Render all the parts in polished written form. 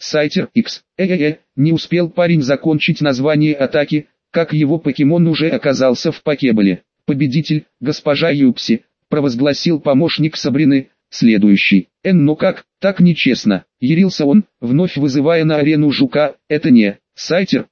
Сайтер X. Не успел парень закончить название атаки, как его покемон уже оказался в покеболе. Победитель, госпожа Юпси, провозгласил помощник Сабрины. Следующий. Но как, так нечестно. Ярился он, вновь вызывая на арену жука. Это не Сайтер.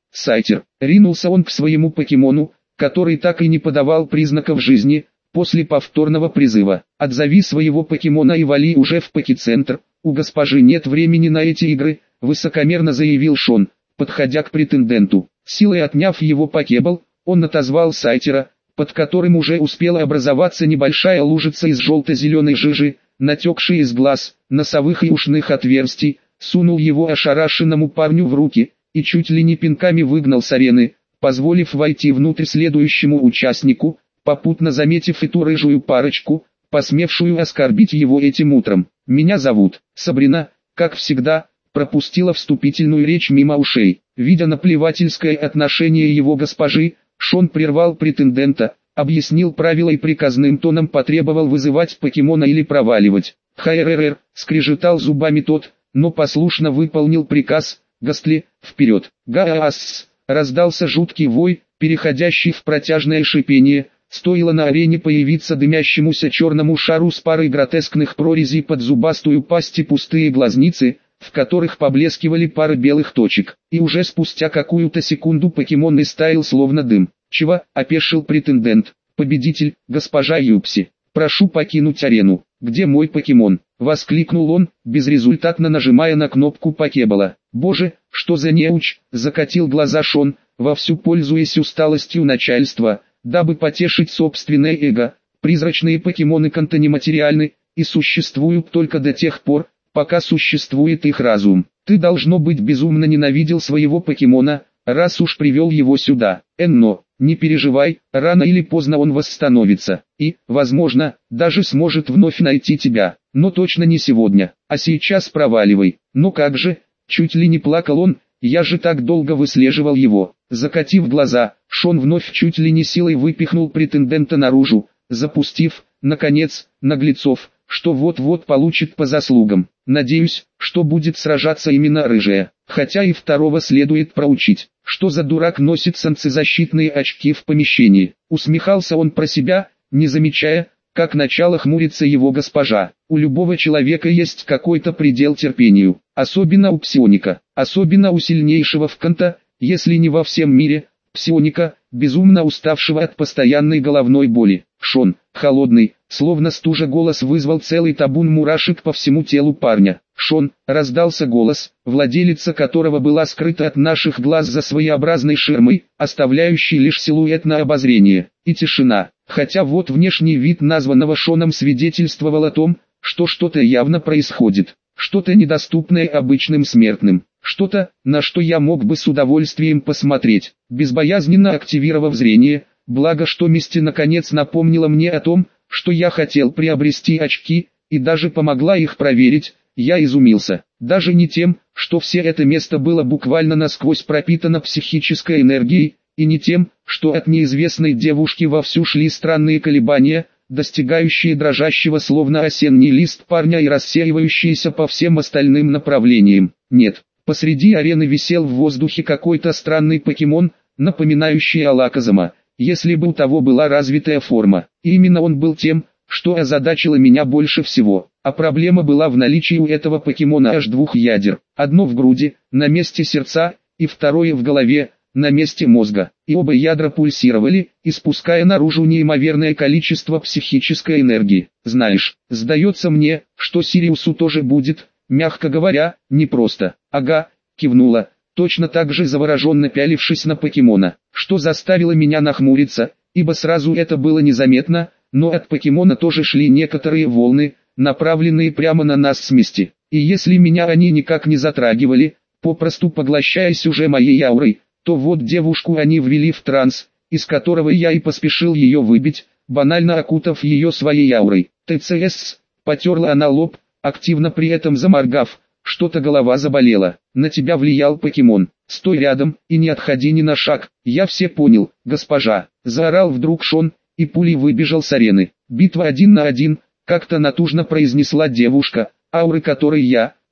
Ринулся он к своему покемону, который так и не подавал признаков жизни. После повторного призыва: «Отзови своего покемона и вали уже в покецентр, у госпожи нет времени на эти игры», высокомерно заявил Шон, подходя к претенденту. Силой отняв его покебол, он отозвал Сайтера, под которым уже успела образоваться небольшая лужица из желто-зеленой жижи, натекшей из глаз, носовых и ушных отверстий, сунул его ошарашенному парню в руки и чуть ли не пинками выгнал с арены, позволив войти внутрь следующему участнику, попутно заметив и ту рыжую парочку, посмевшую оскорбить его этим утром. «Меня зовут Сабрина», как всегда, пропустила вступительную речь мимо ушей. Видя наплевательское отношение его госпожи, Шон прервал претендента, объяснил правила и приказным тоном потребовал вызывать покемона или проваливать. «Хайррр», скрежетал зубами тот, но послушно выполнил приказ. «Гастли, вперед!» «Гаасс!» раздался жуткий вой, переходящий в протяжное шипение. Стоило на арене появиться дымящемуся черному шару с парой гротескных прорезей под зубастую пасть и пустые глазницы, в которых поблескивали пары белых точек. И уже спустя какую-то секунду покемон истаял словно дым. «Чего?» – опешил претендент. «Победитель, госпожа Юпси. Прошу покинуть арену». «Где мой покемон?» – воскликнул он, безрезультатно нажимая на кнопку покебола. «Боже, что за неуч!» – закатил глаза Шон, вовсю пользуясь усталостью начальства. Дабы потешить собственное эго, призрачные покемоны контонематериальны и существуют только до тех пор, пока существует их разум. Ты, должно быть, безумно ненавидел своего покемона, раз уж привел его сюда. Но, не переживай, рано или поздно он восстановится и, возможно, даже сможет вновь найти тебя. Но точно не сегодня, а сейчас проваливай. Но как же, чуть ли не плакал он, я же так долго выслеживал его. Закатив глаза, Шон вновь чуть ли не силой выпихнул претендента наружу, запустив, наконец, наглецов, что вот-вот получит по заслугам. Надеюсь, что будет сражаться именно рыжая, хотя и второго следует проучить. Что за дурак носит солнцезащитные очки в помещении? Усмехался он про себя, не замечая, как начало хмурится его госпожа. У любого человека есть какой-то предел терпению, особенно у псионика, особенно у сильнейшего в Канта, если не во всем мире, псионика, безумно уставшего от постоянной головной боли. Шон, холодный, словно стужа голос вызвал целый табун мурашек по всему телу парня. «Шон», раздался голос, владелица которого была скрыта от наших глаз за своеобразной ширмой, оставляющей лишь силуэт на обозрение, и тишина. Хотя вот внешний вид названного Шоном свидетельствовал о том, что что-то явно происходит, что-то недоступное обычным смертным, что-то, на что я мог бы с удовольствием посмотреть, безбоязненно активировав зрение, благо что Мисти наконец напомнила мне о том, что я хотел приобрести очки, и даже помогла их проверить. Я изумился, даже не тем, что все это место было буквально насквозь пропитано психической энергией, и не тем, что от неизвестной девушки вовсю шли странные колебания, достигающие дрожащего словно осенний лист парня и рассеивающиеся по всем остальным направлениям. Нет, посреди арены висел в воздухе какой-то странный покемон, напоминающий Алаказама, если бы у того была развитая форма. И именно он был тем, что озадачило меня больше всего. А проблема была в наличии у этого покемона аж двух ядер. Одно в груди, на месте сердца, и второе в голове, на месте мозга. И оба ядра пульсировали, испуская наружу неимоверное количество психической энергии. Знаешь, сдается мне, что Сириусу тоже будет, мягко говоря, непросто. Ага, кивнула, точно так же завороженно пялившись на покемона, что заставило меня нахмуриться, ибо сразу это было незаметно, но от покемона тоже шли некоторые волны, направленные прямо на нас с Мисти. И если меня они никак не затрагивали, попросту поглощаясь уже моей аурой, то вот девушку они ввели в транс, из которого я и поспешил ее выбить, банально окутав ее своей аурой. ТЦС, потерла она лоб, активно при этом заморгав, что-то голова заболела. На тебя влиял покемон. Стой рядом и не отходи ни на шаг. Я все понял, госпожа. Заорал вдруг Шон, и пулей выбежал с арены. Битва 1 на 1, как-то натужно произнесла девушка, ауры которой я,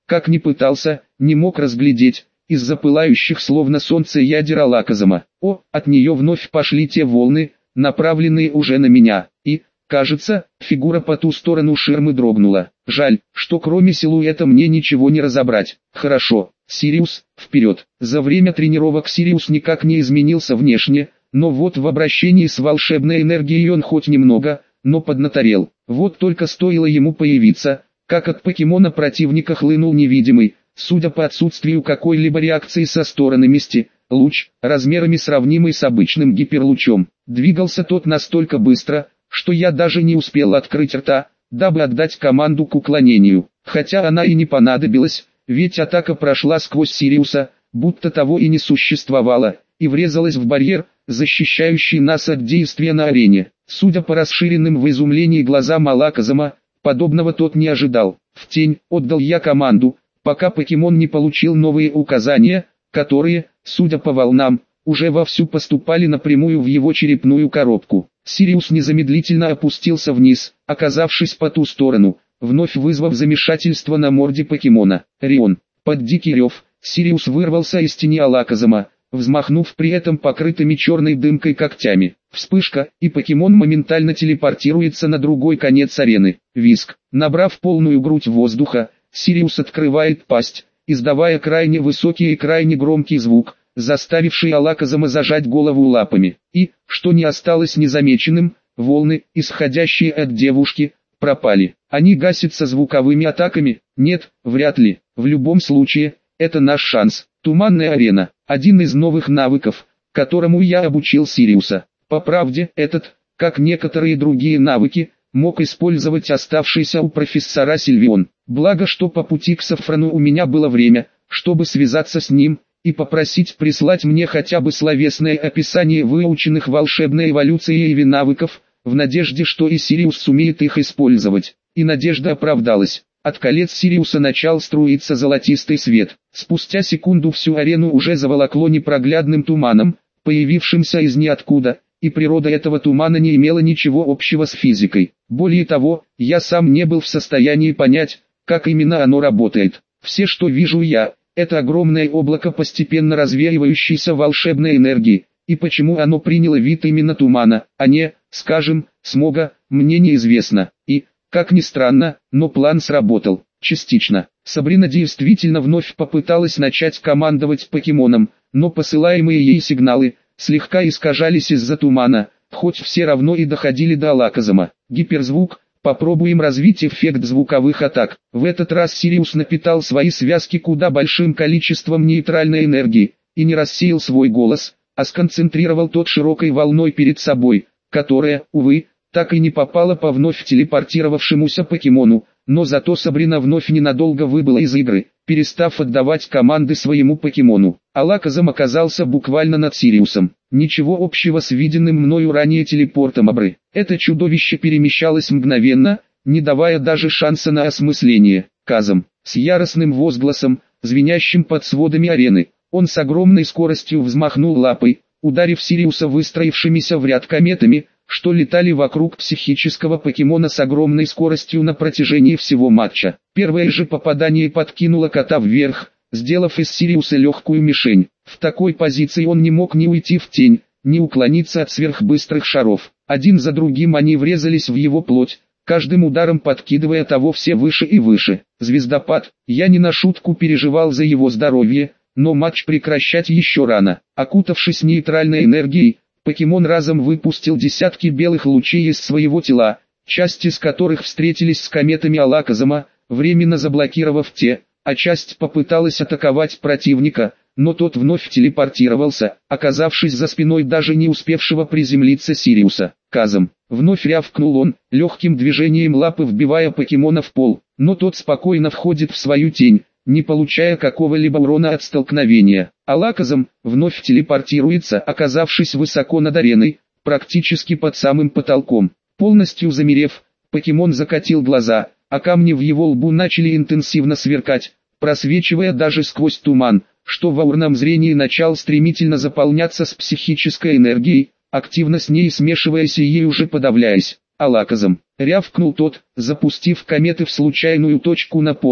как ни пытался, не мог разглядеть, из-за пылающих словно солнце ядер Алаказама. От нее вновь пошли те волны, направленные уже на меня, и, кажется, фигура по ту сторону ширмы дрогнула. Жаль, что кроме силуэта мне ничего не разобрать. Хорошо, Сириус, вперед. За время тренировок Сириус никак не изменился внешне, но вот в обращении с волшебной энергией он хоть немного, но поднаторел. Вот только стоило ему появиться, как от покемона противника хлынул невидимый, судя по отсутствию какой-либо реакции со стороны мести, луч, размерами сравнимый с обычным гиперлучом. Двигался тот настолько быстро, что я даже не успел открыть рта, дабы отдать команду к уклонению. Хотя она и не понадобилась, ведь атака прошла сквозь Сириуса, будто того и не существовало, и врезалась в барьер, защищающий нас от действия на арене. Судя по расширенным в изумлении глазам Алаказама, подобного тот не ожидал. В тень отдал я команду, пока покемон не получил новые указания, которые, судя по волнам, уже вовсю поступали напрямую в его черепную коробку. Сириус незамедлительно опустился вниз, оказавшись по ту сторону, вновь вызвав замешательство на морде покемона. Рион. Под дикий рев, Сириус вырвался из тени Алаказама, взмахнув при этом покрытыми черной дымкой когтями. Вспышка, и покемон моментально телепортируется на другой конец арены. Визг. Набрав полную грудь воздуха, Сириус открывает пасть, издавая крайне высокий и крайне громкий звук, заставивший Алаказама зажать голову лапами. И, что не осталось незамеченным, волны, исходящие от девушки, пропали. Они гасятся звуковыми атаками? Нет, вряд ли. В любом случае, это наш шанс. Туманная арена. Один из новых навыков, которому я обучил Сириуса. По правде, этот, как некоторые другие навыки, мог использовать оставшийся у профессора Сильвион. Благо, что по пути к Сафрану у меня было время, чтобы связаться с ним и попросить прислать мне хотя бы словесное описание выученных волшебной эволюцией Эйви навыков, в надежде, что и Сириус сумеет их использовать. И надежда оправдалась. От колец Сириуса начал струиться золотистый свет. Спустя секунду всю арену уже заволокло непроглядным туманом, появившимся из ниоткуда, и природа этого тумана не имела ничего общего с физикой. Более того, я сам не был в состоянии понять, как именно оно работает. Все, что вижу я, это огромное облако постепенно развеивающейся волшебной энергии, и почему оно приняло вид именно тумана, а не, скажем, смога, мне неизвестно. И, как ни странно, но план сработал, частично. Сабрина действительно вновь попыталась начать командовать покемоном, но посылаемые ей сигналы слегка искажались из-за тумана, хоть все равно и доходили до Алаказама. Гиперзвук. Попробуем развить эффект звуковых атак. В этот раз Сириус напитал свои связки куда большим количеством нейтральной энергии, и не рассеял свой голос, а сконцентрировал тот широкой волной перед собой, которая, увы, так и не попала по вновь телепортировавшемуся покемону, но зато Сабрина вновь ненадолго выбыла из игры, перестав отдавать команды своему покемону. Алаказам оказался буквально над Сириусом. Ничего общего с виденным мною ранее телепортом Абры. Это чудовище перемещалось мгновенно, не давая даже шанса на осмысление. Казам, с яростным возгласом, звенящим под сводами арены, он с огромной скоростью взмахнул лапой, ударив Сириуса выстроившимися в ряд кометами, что летали вокруг психического покемона с огромной скоростью на протяжении всего матча. Первое же попадание подкинуло кота вверх, сделав из Сириуса легкую мишень. В такой позиции он не мог ни уйти в тень, ни уклониться от сверхбыстрых шаров. Один за другим они врезались в его плоть, каждым ударом подкидывая того все выше и выше. Звездопад. Я не на шутку переживал за его здоровье, но матч прекращать еще рано. Окутавшись нейтральной энергией, покемон разом выпустил десятки белых лучей из своего тела, часть из которых встретились с кометами Алаказама, временно заблокировав те, а часть попыталась атаковать противника, но тот вновь телепортировался, оказавшись за спиной даже не успевшего приземлиться Сириуса. Казам. Вновь рявкнул он, легким движением лапы вбивая покемона в пол, но тот спокойно входит в свою тень, не получая какого-либо урона от столкновения. Алаказам вновь телепортируется, оказавшись высоко над ареной, практически под самым потолком. Полностью замерев, покемон закатил глаза, а камни в его лбу начали интенсивно сверкать, просвечивая даже сквозь туман, что в аурном зрении начал стремительно заполняться с психической энергией, активно с ней смешиваясь и ей уже подавляясь. Алаказам. Рявкнул тот, запустив кометы в случайную точку на полу,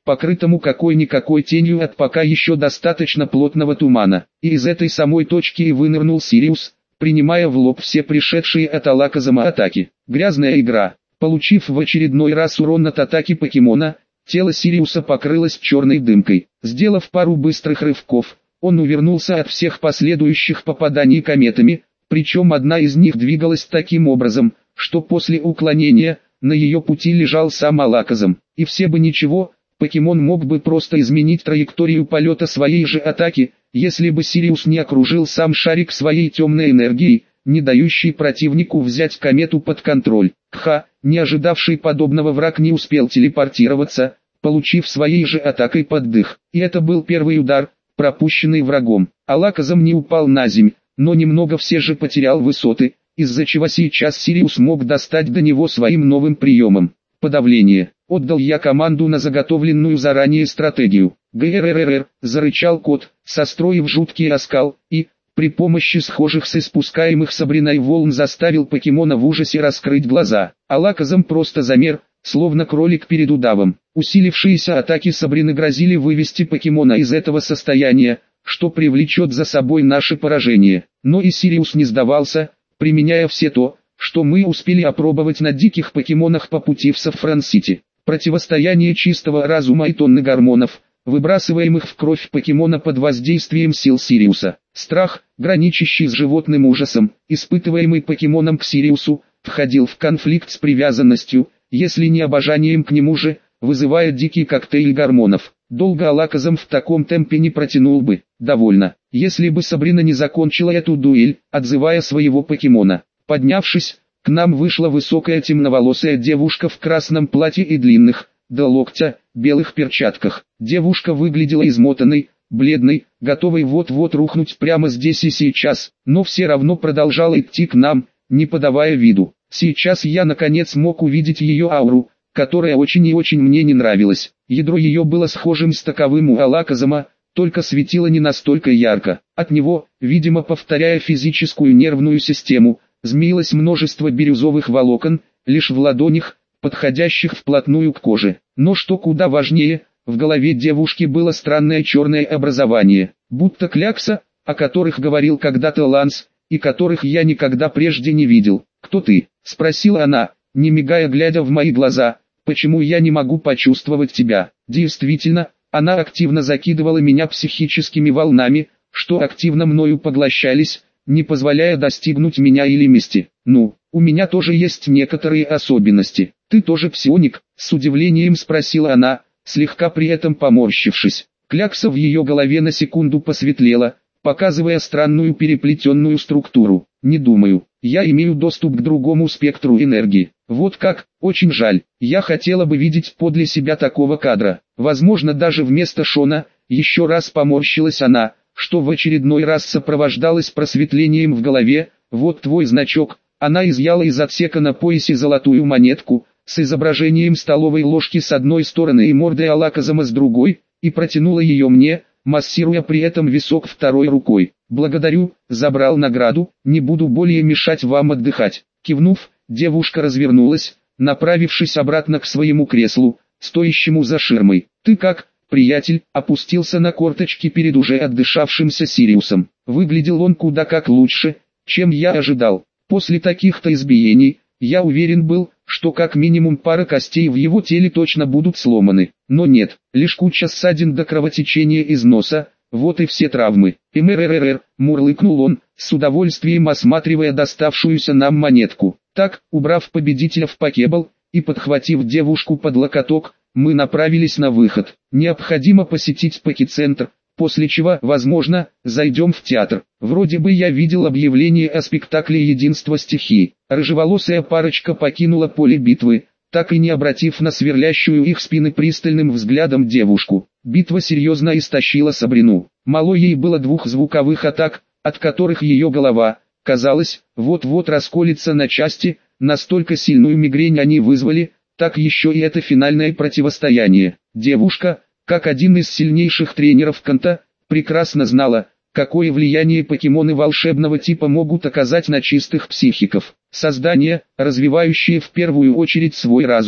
покрытому какой-никакой тенью от пока еще достаточно плотного тумана. И из этой самой точки и вынырнул Сириус, принимая в лоб все пришедшие от Алаказама атаки. Грязная игра. Получив в очередной раз урон от атаки покемона, тело Сириуса покрылось черной дымкой. Сделав пару быстрых рывков, он увернулся от всех последующих попаданий кометами, причем одна из них двигалась таким образом, что после уклонения, на ее пути лежал сам Алаказам. И все бы ничего, покемон мог бы просто изменить траекторию полета своей же атаки, если бы Сириус не окружил сам шарик своей темной энергией, не дающей противнику взять комету под контроль. Не ожидавший подобного враг не успел телепортироваться, получив своей же атакой под дых. И это был первый удар, пропущенный врагом. Алаказам не упал на земь, но немного все же потерял высоты, из-за чего сейчас Сириус мог достать до него своим новым приемом. Подавление. Отдал я команду на заготовленную заранее стратегию. ГРРР, зарычал кот, состроив жуткий оскал, и, при помощи схожих с испускаемых Сабриной волн заставил покемона в ужасе раскрыть глаза. Алаказам просто замер, словно кролик перед удавом. Усилившиеся атаки Сабрины грозили вывести покемона из этого состояния, что привлечет за собой наше поражение. Но и Сириус не сдавался, применяя все то, что мы успели опробовать на диких покемонах по пути в Сафран-Сити. Противостояние чистого разума и тонны гормонов, выбрасываемых в кровь покемона под воздействием сил Сириуса. Страх, граничащий с животным ужасом, испытываемый покемоном к Сириусу, входил в конфликт с привязанностью, если не обожанием к нему же, вызывая дикий коктейль гормонов. Долго Алаказам в таком темпе не протянул бы. Довольно, если бы Сабрина не закончила эту дуэль, отзывая своего покемона. Поднявшись, к нам вышла высокая темноволосая девушка в красном платье и длинных, до локтя, белых перчатках. Девушка выглядела измотанной, бледной, готовой вот-вот рухнуть прямо здесь и сейчас, но все равно продолжала идти к нам, не подавая виду. Сейчас я наконец мог увидеть ее ауру, которая очень и очень мне не нравилась. Ядро ее было схожим с таковым у Алаказама, только светило не настолько ярко. От него, видимо повторяя физическую нервную систему, змеилось множество бирюзовых волокон, лишь в ладонях, подходящих вплотную к коже. Но что куда важнее, в голове девушки было странное черное образование, будто клякса, о которых говорил когда-то Ланс, и которых я никогда прежде не видел. «Кто ты?» — спросила она, не мигая глядя в мои глаза. «Почему я не могу почувствовать тебя?» Действительно, она активно закидывала меня психическими волнами, что активно мною поглощались, не позволяя достигнуть меня или мести. «Ну, у меня тоже есть некоторые особенности. Ты тоже псионик?» — с удивлением спросила она, слегка при этом поморщившись. Клякса в ее голове на секунду посветлела, показывая странную переплетенную структуру. «Не думаю, я имею доступ к другому спектру энергии». «Вот как, очень жаль, я хотела бы видеть подле себя такого кадра». Возможно, даже вместо Шона, еще раз поморщилась она, что в очередной раз сопровождалось просветлением в голове. «Вот твой значок». Она изъяла из отсека на поясе золотую монетку, с изображением столовой ложки с одной стороны и мордой Алаказама с другой, и протянула ее мне, массируя при этом висок второй рукой. «Благодарю, забрал награду, не буду более мешать вам отдыхать». Кивнув, девушка развернулась, направившись обратно к своему креслу, стоящему за ширмой. «Ты как, приятель?» Опустился на корточки перед уже отдышавшимся Сириусом. Выглядел он куда как лучше, чем я ожидал. После таких-то избиений, я уверен был, что как минимум пара костей в его теле точно будут сломаны. Но нет, лишь куча ссадин до кровотечения из носа, вот и все травмы. «МРРР», мурлыкнул он, с удовольствием осматривая доставшуюся нам монетку. Так, убрав победителя в покебл, и подхватив девушку под локоток, мы направились на выход. Необходимо посетить покецентр, после чего, возможно, зайдем в театр. Вроде бы я видел объявление о спектакле «Единство стихий». Рыжеволосая парочка покинула поле битвы, так и не обратив на сверлящую их спины пристальным взглядом девушку. Битва серьезно истощила Сабрину. Мало ей было 2 звуковых атак, от которых ее голова, казалось, вот-вот расколется на части, настолько сильную мигрень они вызвали, так еще и это финальное противостояние. Девушка, как один из сильнейших тренеров Канта, прекрасно знала, какое влияние покемоны волшебного типа могут оказать на чистых психиков. Создания, развивающие в первую очередь свой разум,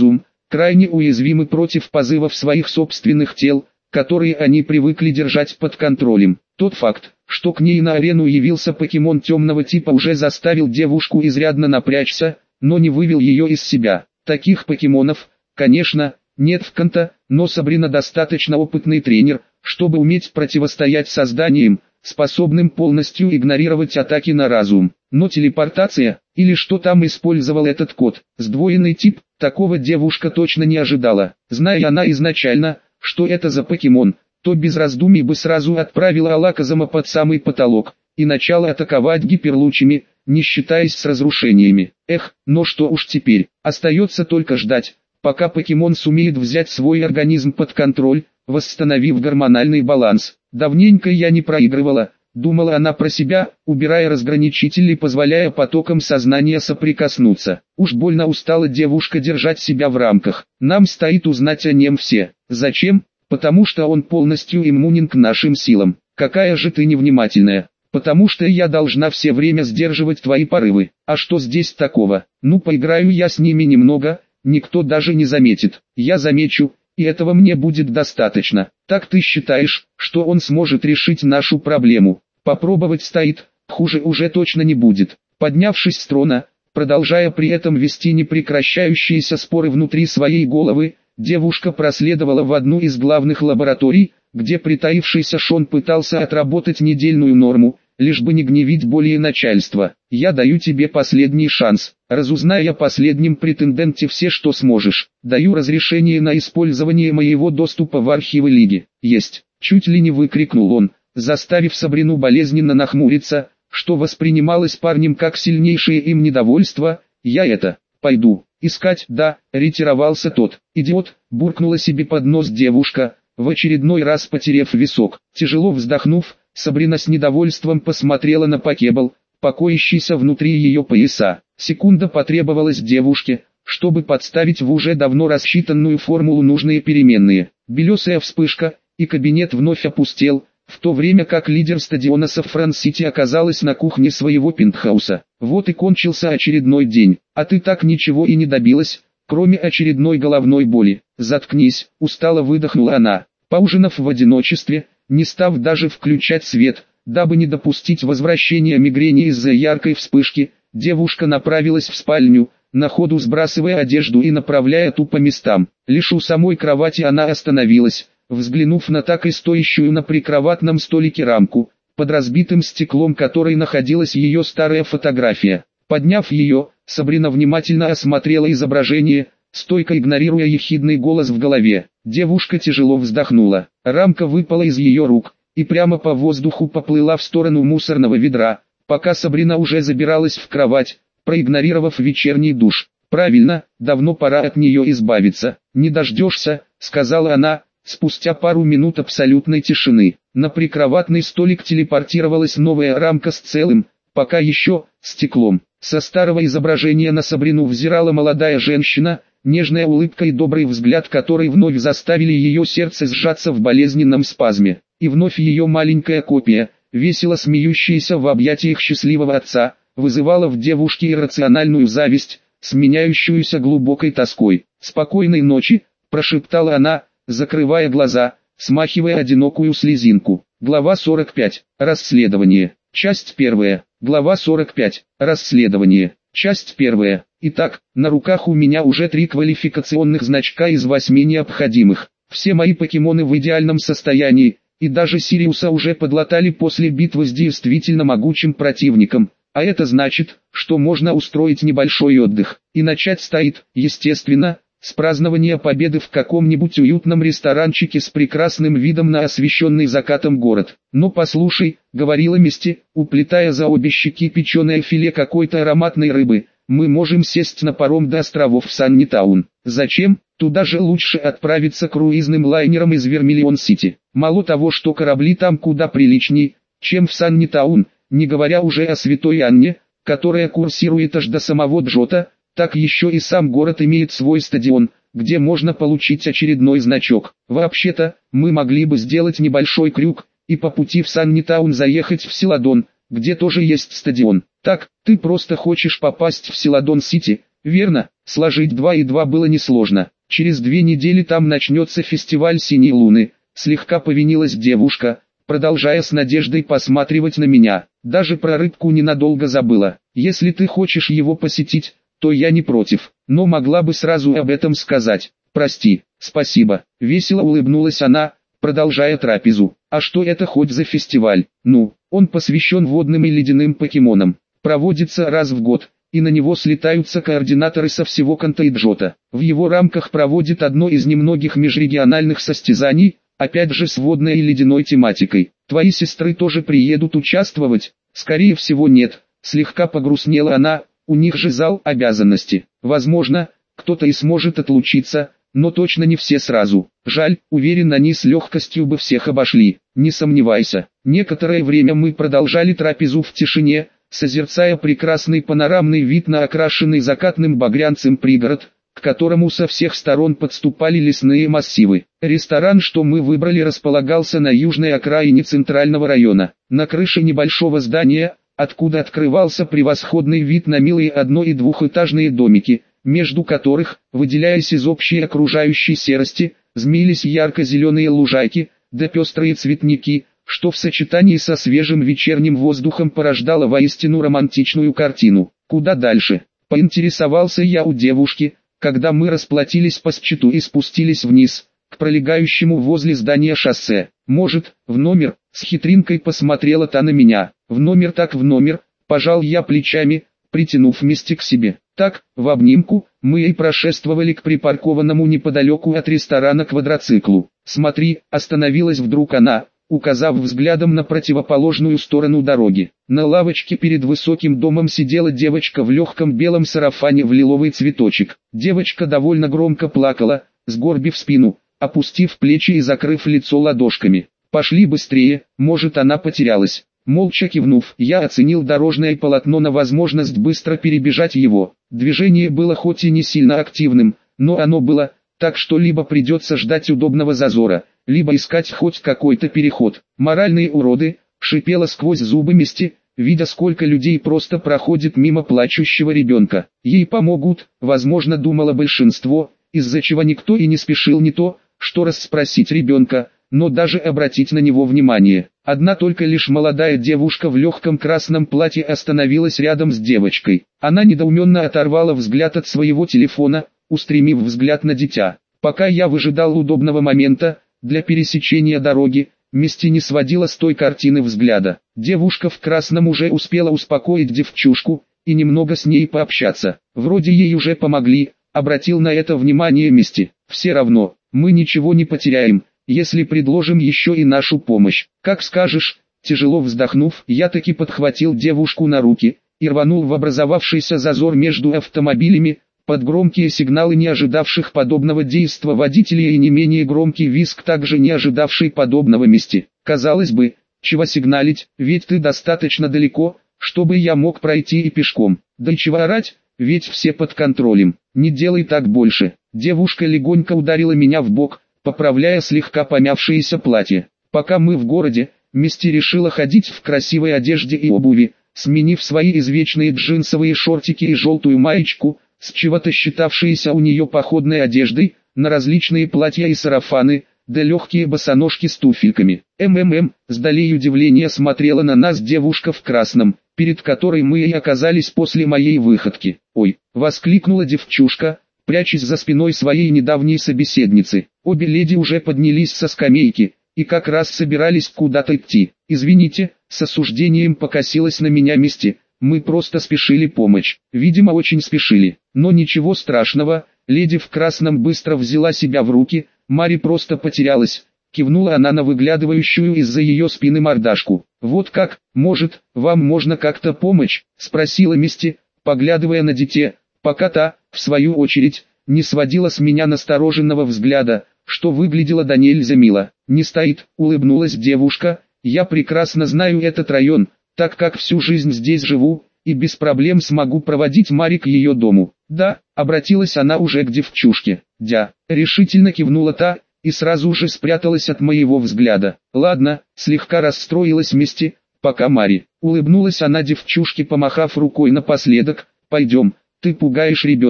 крайне уязвимы против позывов своих собственных тел, которые они привыкли держать под контролем. Тот факт, что к ней на арену явился покемон темного типа, уже заставил девушку изрядно напрячься, но не вывел ее из себя. Таких покемонов, конечно, нет в Канто, но Сабрина достаточно опытный тренер, чтобы уметь противостоять созданиям, способным полностью игнорировать атаки на разум. Но телепортация, или что там использовал этот кот, сдвоенный тип, такого девушка точно не ожидала. Зная она изначально, что это за покемон, то без раздумий бы сразу отправила Алаказама под самый потолок, и начала атаковать гиперлучами, не считаясь с разрушениями. Но что уж теперь, остается только ждать, пока покемон сумеет взять свой организм под контроль, восстановив гормональный баланс. Давненько я не проигрывала, думала она про себя, убирая разграничитель и позволяя потокам сознания соприкоснуться. Уж больно устала девушка держать себя в рамках. Нам стоит узнать о нем все. Зачем? Потому что он полностью иммунен к нашим силам. Какая же ты невнимательная. Потому что я должна все время сдерживать твои порывы. А что здесь такого? Ну, поиграю я с ними немного, никто даже не заметит. Я замечу, и этого мне будет достаточно. Так ты считаешь, что он сможет решить нашу проблему? Попробовать стоит, хуже уже точно не будет. Поднявшись с трона, продолжая при этом вести непрекращающиеся споры внутри своей головы, девушка проследовала в одну из главных лабораторий, где притаившийся Шон пытался отработать недельную норму, лишь бы не гневить более начальство. Я даю тебе последний шанс. Разузнай о последнем претенденте все, что сможешь. Даю разрешение на использование моего доступа в архивы Лиги. Есть. Чуть ли не выкрикнул он, заставив Сабрину болезненно нахмуриться, что воспринималось парнем как сильнейшее им недовольство. Я это, пойду, искать, да, ретировался тот. Идиот, буркнула себе под нос девушка, в очередной раз потеряв висок. Тяжело вздохнув, Сабрина с недовольством посмотрела на покебл, покоящийся внутри ее пояса. Секунда потребовалась девушке, чтобы подставить в уже давно рассчитанную формулу нужные переменные. Белесая вспышка, и кабинет вновь опустел, в то время как лидер стадиона Сафран-Сити оказалась на кухне своего пентхауса. Вот и кончился очередной день, а ты так ничего и не добилась, кроме очередной головной боли. Заткнись, устало выдохнула она. Поужинав в одиночестве, не став даже включать свет, дабы не допустить возвращения мигрени из-за яркой вспышки, девушка направилась в спальню, на ходу сбрасывая одежду и направляя ту по местам. Лишь у самой кровати она остановилась, взглянув на так и стоящую на прикроватном столике рамку, под разбитым стеклом которой находилась ее старая фотография. Подняв ее, Сабрина внимательно осмотрела изображение, стойко игнорируя ехидный голос в голове. Девушка тяжело вздохнула. Рамка выпала из ее рук, и прямо по воздуху поплыла в сторону мусорного ведра, пока Сабрина уже забиралась в кровать, проигнорировав вечерний душ. «Правильно, давно пора от нее избавиться. Не дождешься», — сказала она, спустя пару минут абсолютной тишины. На прикроватный столик телепортировалась новая рамка с целым, пока еще, стеклом. Со старого изображения на Сабрину взирала молодая женщина, нежная улыбка и добрый взгляд которой вновь заставили ее сердце сжаться в болезненном спазме. И вновь ее маленькая копия, весело смеющаяся в объятиях счастливого отца, вызывала в девушке иррациональную зависть, сменяющуюся глубокой тоской. «Спокойной ночи», — прошептала она, закрывая глаза, смахивая одинокую слезинку. Глава 45. Расследование. Часть 1. Глава 45. Расследование. Часть 1. Итак, на руках у меня уже 3 квалификационных значка из 8 необходимых. Все мои покемоны в идеальном состоянии, и даже Сириуса уже подлатали после битвы с действительно могучим противником. А это значит, что можно устроить небольшой отдых. И начать стоит, естественно, с празднования победы в каком-нибудь уютном ресторанчике с прекрасным видом на освещенный закатом город. «Ну послушай», — говорила Мисти, уплетая за обе щеки печеное филе какой-то ароматной рыбы, «мы можем сесть на паром до островов Саннитаун». «Зачем? Туда же лучше отправиться круизным лайнером из Вермиллион-Сити. Мало того, что корабли там куда приличней, чем в Саннитаун, не говоря уже о Святой Анне, которая курсирует аж до самого Джота, так еще и сам город имеет свой стадион, где можно получить очередной значок. Вообще-то, мы могли бы сделать небольшой крюк, и по пути в Саннитаун заехать в Силадон, где тоже есть стадион. Так, ты просто хочешь попасть в Силадон-Сити, верно?» Сложить 2 и 2 было несложно. Через 2 недели там начнется фестиваль «Синей луны», слегка повинилась девушка, продолжая с надеждой посматривать на меня. Даже про рыбку ненадолго забыла. Если ты хочешь его посетить, то я не против, но могла бы сразу об этом сказать. Прости, спасибо. Весело улыбнулась она, продолжая трапезу. А что это хоть за фестиваль? Ну, он посвящен водным и ледяным покемонам. Проводится раз в год, и на него слетаются координаторы со всего Кантайджота. В его рамках проводит одно из немногих межрегиональных состязаний, опять же с водной и ледяной тематикой. Твои сестры тоже приедут участвовать? Скорее всего нет. Слегка погрустнела она, у них же зал обязанности. Возможно, кто-то и сможет отлучиться, но точно не все сразу. Жаль, уверен, они с легкостью бы всех обошли. Не сомневайся. Некоторое время мы продолжали трапезу в тишине, созерцая прекрасный панорамный вид на окрашенный закатным багрянцем пригород, к которому со всех сторон подступали лесные массивы. Ресторан, что мы выбрали, располагался на южной окраине центрального района. На крыше небольшого здания, откуда открывался превосходный вид на милые одно- и двухэтажные домики, между которых, выделяясь из общей окружающей серости, змеились ярко-зеленые лужайки, да пестрые цветники, что в сочетании со свежим вечерним воздухом порождало воистину романтичную картину. Куда дальше? Поинтересовался я у девушки, когда мы расплатились по счету и спустились вниз, к пролегающему возле здания шоссе. Может, в номер? С хитринкой посмотрела та на меня. В номер так в номер, пожал я плечами, притянув вместе к себе. Так, в обнимку, мы и прошествовали к припаркованному неподалеку от ресторана квадроциклу. Смотри, остановилась вдруг она, указав взглядом на противоположную сторону дороги. На лавочке перед высоким домом сидела девочка в легком белом сарафане в лиловый цветочек. Девочка довольно громко плакала, сгорбив спину, опустив плечи и закрыв лицо ладошками. «Пошли быстрее, может она потерялась». Молча кивнув, я оценил дорожное полотно на возможность быстро перебежать его. Движение было хоть и не сильно активным, но оно было, так что либо придется ждать удобного зазора, либо искать хоть какой-то переход. «Моральные уроды», шипела сквозь зубы Мисти, видя сколько людей просто проходит мимо плачущего ребенка. Ей помогут, возможно, думало большинство, из-за чего никто и не спешил не то, что расспросить ребенка, но даже обратить на него внимание. Одна только лишь молодая девушка в легком красном платье остановилась рядом с девочкой. Она недоуменно оторвала взгляд от своего телефона, устремив взгляд на дитя. Пока я выжидал удобного момента для пересечения дороги, Мисти не сводила с той картины взгляда. Девушка в красном уже успела успокоить девчушку и немного с ней пообщаться. Вроде ей уже помогли, обратил на это внимание Мисти. Все равно, мы ничего не потеряем, если предложим еще и нашу помощь. Как скажешь. Тяжело вздохнув, я таки подхватил девушку на руки и рванул в образовавшийся зазор между автомобилями, под громкие сигналы не ожидавших подобного действа водителей и не менее громкий визг, также не ожидавший подобного Мисти. Казалось бы, чего сигналить, ведь ты достаточно далеко, чтобы я мог пройти и пешком. Да и чего орать, ведь все под контролем. Не делай так больше. Девушка легонько ударила меня в бок, поправляя слегка помявшееся платье. Пока мы в городе, Мисти решила ходить в красивой одежде и обуви, сменив свои извечные джинсовые шортики и желтую маечку, с чего-то считавшиеся у нее походной одеждой, на различные платья и сарафаны, да легкие босоножки с туфельками. С долей удивления смотрела на нас девушка в красном, перед которой мы и оказались после моей выходки. «Ой!» — воскликнула девчушка, прячась за спиной своей недавней собеседницы. Обе леди уже поднялись со скамейки, и как раз собирались куда-то идти. «Извините», — с осуждением покосилась на меня Мисти, — «мы просто спешили помочь». Видимо, очень спешили. Но ничего страшного, леди в красном быстро взяла себя в руки, Мари просто потерялась. Кивнула она на выглядывающую из-за ее спины мордашку. «Вот как, может, вам можно как-то помочь?» — спросила Мисти, поглядывая на дитя, пока та, в свою очередь, не сводила с меня настороженного взгляда, что выглядело до нельзя мило. «Не стоит», — улыбнулась девушка, — «я прекрасно знаю этот район, так как всю жизнь здесь живу, и без проблем смогу проводить Мари к ее дому». «Да», — обратилась она уже к девчушке. «Дя», — решительно кивнула та, и сразу же спряталась от моего взгляда. «Ладно», — слегка расстроилась Мисти, — «пока Мари». Улыбнулась она девчушке, помахав рукой напоследок. «Пойдем, ты пугаешь ребенка».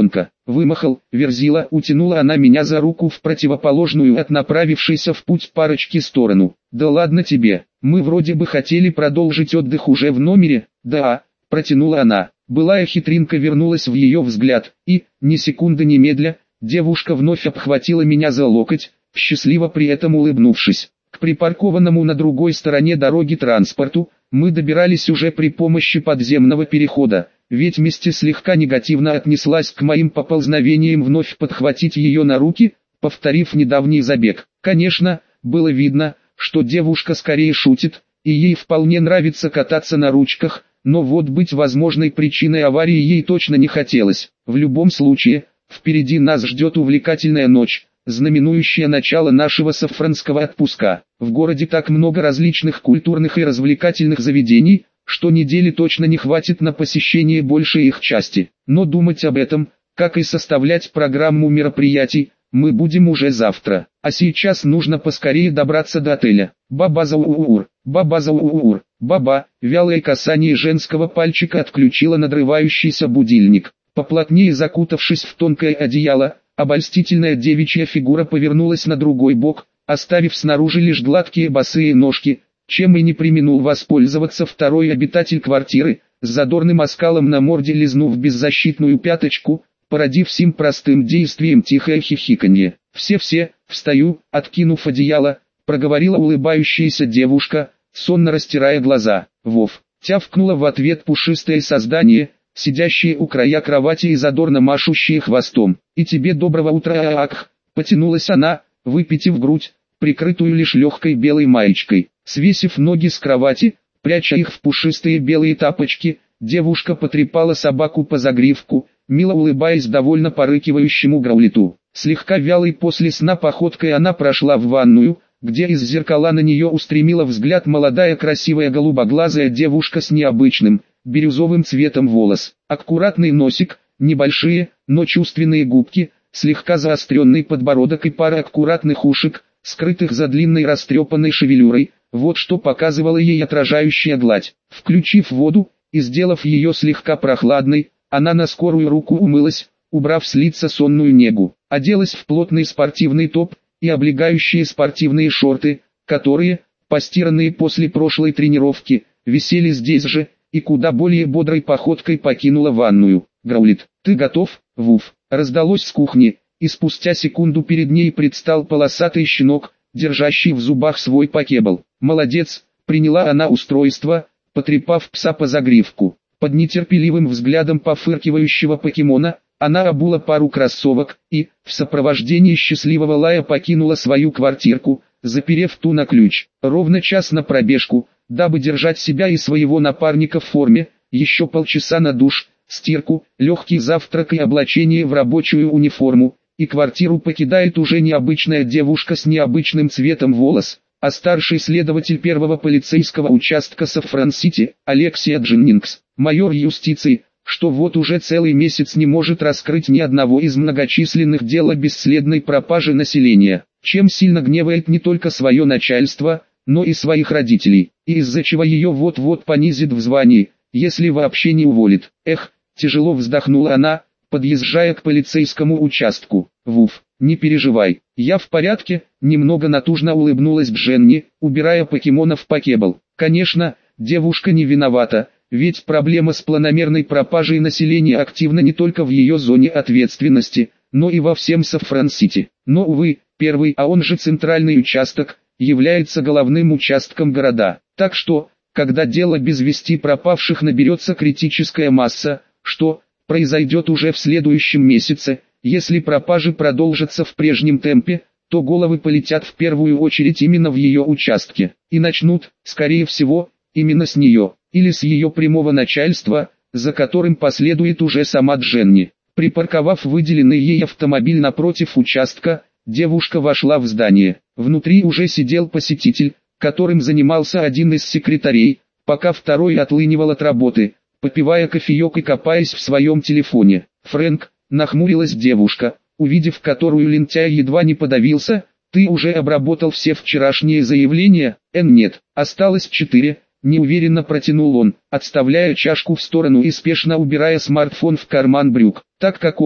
Вымахал, Верзила, утянула она меня за руку в противоположную от направившейся в путь парочки сторону. Да ладно тебе, мы вроде бы хотели продолжить отдых уже в номере. Да, протянула она. Былая хитринка вернулась в ее взгляд, и, ни секунды немедля, девушка вновь обхватила меня за локоть, счастливо при этом улыбнувшись. К припаркованному на другой стороне дороги транспорту, мы добирались уже при помощи подземного перехода, ведь Мисти слегка негативно отнеслась к моим поползновениям вновь подхватить ее на руки, повторив недавний забег. Конечно, было видно, что девушка скорее шутит, и ей вполне нравится кататься на ручках, но вот быть возможной причиной аварии ей точно не хотелось. В любом случае, впереди нас ждет увлекательная ночь, знаменующая начало нашего сафранского отпуска. В городе так много различных культурных и развлекательных заведений, что недели точно не хватит на посещение большей их части. Но думать об этом, как и составлять программу мероприятий, мы будем уже завтра. А сейчас нужно поскорее добраться до отеля. Баба-заур, баба-заур, баба, вялое касание женского пальчика отключило надрывающийся будильник. Поплотнее закутавшись в тонкое одеяло, обольстительная девичья фигура повернулась на другой бок, оставив снаружи лишь гладкие босые ножки, чем и не преминул воспользоваться второй обитатель квартиры, с задорным оскалом на морде лизнув беззащитную пяточку, породив сим простым действием тихое хихиканье. «Все-все, встаю», откинув одеяло, проговорила улыбающаяся девушка, сонно растирая глаза. «Вов», тявкнуло в ответ пушистое создание, сидящее у края кровати и задорно машущее хвостом. «И тебе доброго утра, Акх», потянулась она, выпитив грудь, прикрытую лишь легкой белой маечкой. Свесив ноги с кровати, пряча их в пушистые белые тапочки, девушка потрепала собаку по загривку, мило улыбаясь довольно порыкивающему Граулиту. Слегка вялой после сна походкой она прошла в ванную, где из зеркала на нее устремила взгляд молодая красивая голубоглазая девушка с необычным, бирюзовым цветом волос. Аккуратный носик, небольшие, но чувственные губки, слегка заостренный подбородок и пара аккуратных ушек, скрытых за длинной растрепанной шевелюрой, вот что показывала ей отражающая гладь. Включив воду и сделав ее слегка прохладной, она на скорую руку умылась, убрав с лица сонную негу, оделась в плотный спортивный топ и облегающие спортивные шорты, которые, постиранные после прошлой тренировки, висели здесь же, и куда более бодрой походкой покинула ванную. «Граулит, ты готов, Вуф?» раздалось с кухни, и спустя секунду перед ней предстал полосатый щенок, держащий в зубах свой покебл. «Молодец», приняла она устройство, потрепав пса по загривку. Под нетерпеливым взглядом пофыркивающего покемона, она обула пару кроссовок и, в сопровождении счастливого лая покинула свою квартирку, заперев ту на ключ. Ровно час на пробежку, дабы держать себя и своего напарника в форме, еще полчаса на душ, стирку, легкий завтрак и облачение в рабочую униформу, и квартиру покидает уже необычная девушка с необычным цветом волос, а старший следователь первого полицейского участка Сафран-Сити, Алексия Дженнингс, майор юстиции, что вот уже целый месяц не может раскрыть ни одного из многочисленных дел о бесследной пропаже населения, чем сильно гневает не только свое начальство, но и своих родителей, и из-за чего ее вот-вот понизит в звании, если вообще не уволит. Эх, тяжело вздохнула она, подъезжая к полицейскому участку. «Вуф, не переживай, я в порядке», немного натужно улыбнулась Дженни, убирая покемона в покебл. Конечно, девушка не виновата, ведь проблема с планомерной пропажей населения активна не только в ее зоне ответственности, но и во всем Сафран-Сити. Но, увы, первый, а он же центральный участок, является головным участком города. Так что, когда дело без вести пропавших наберется критическая масса, что произойдет уже в следующем месяце, если пропажи продолжатся в прежнем темпе, то головы полетят в первую очередь именно в ее участке, и начнут, скорее всего, именно с нее, или с ее прямого начальства, за которым последует уже сама Дженни. Припарковав выделенный ей автомобиль напротив участка, девушка вошла в здание. Внутри уже сидел посетитель, которым занимался один из секретарей, пока второй отлынивал от работы, попивая кофеек и копаясь в своем телефоне. «Фрэнк», нахмурилась девушка, увидев которую лентяй едва не подавился, «ты уже обработал все вчерашние заявления?» «Нет, осталось 4», неуверенно протянул он, отставляя чашку в сторону и спешно убирая смартфон в карман брюк. «Так какого?»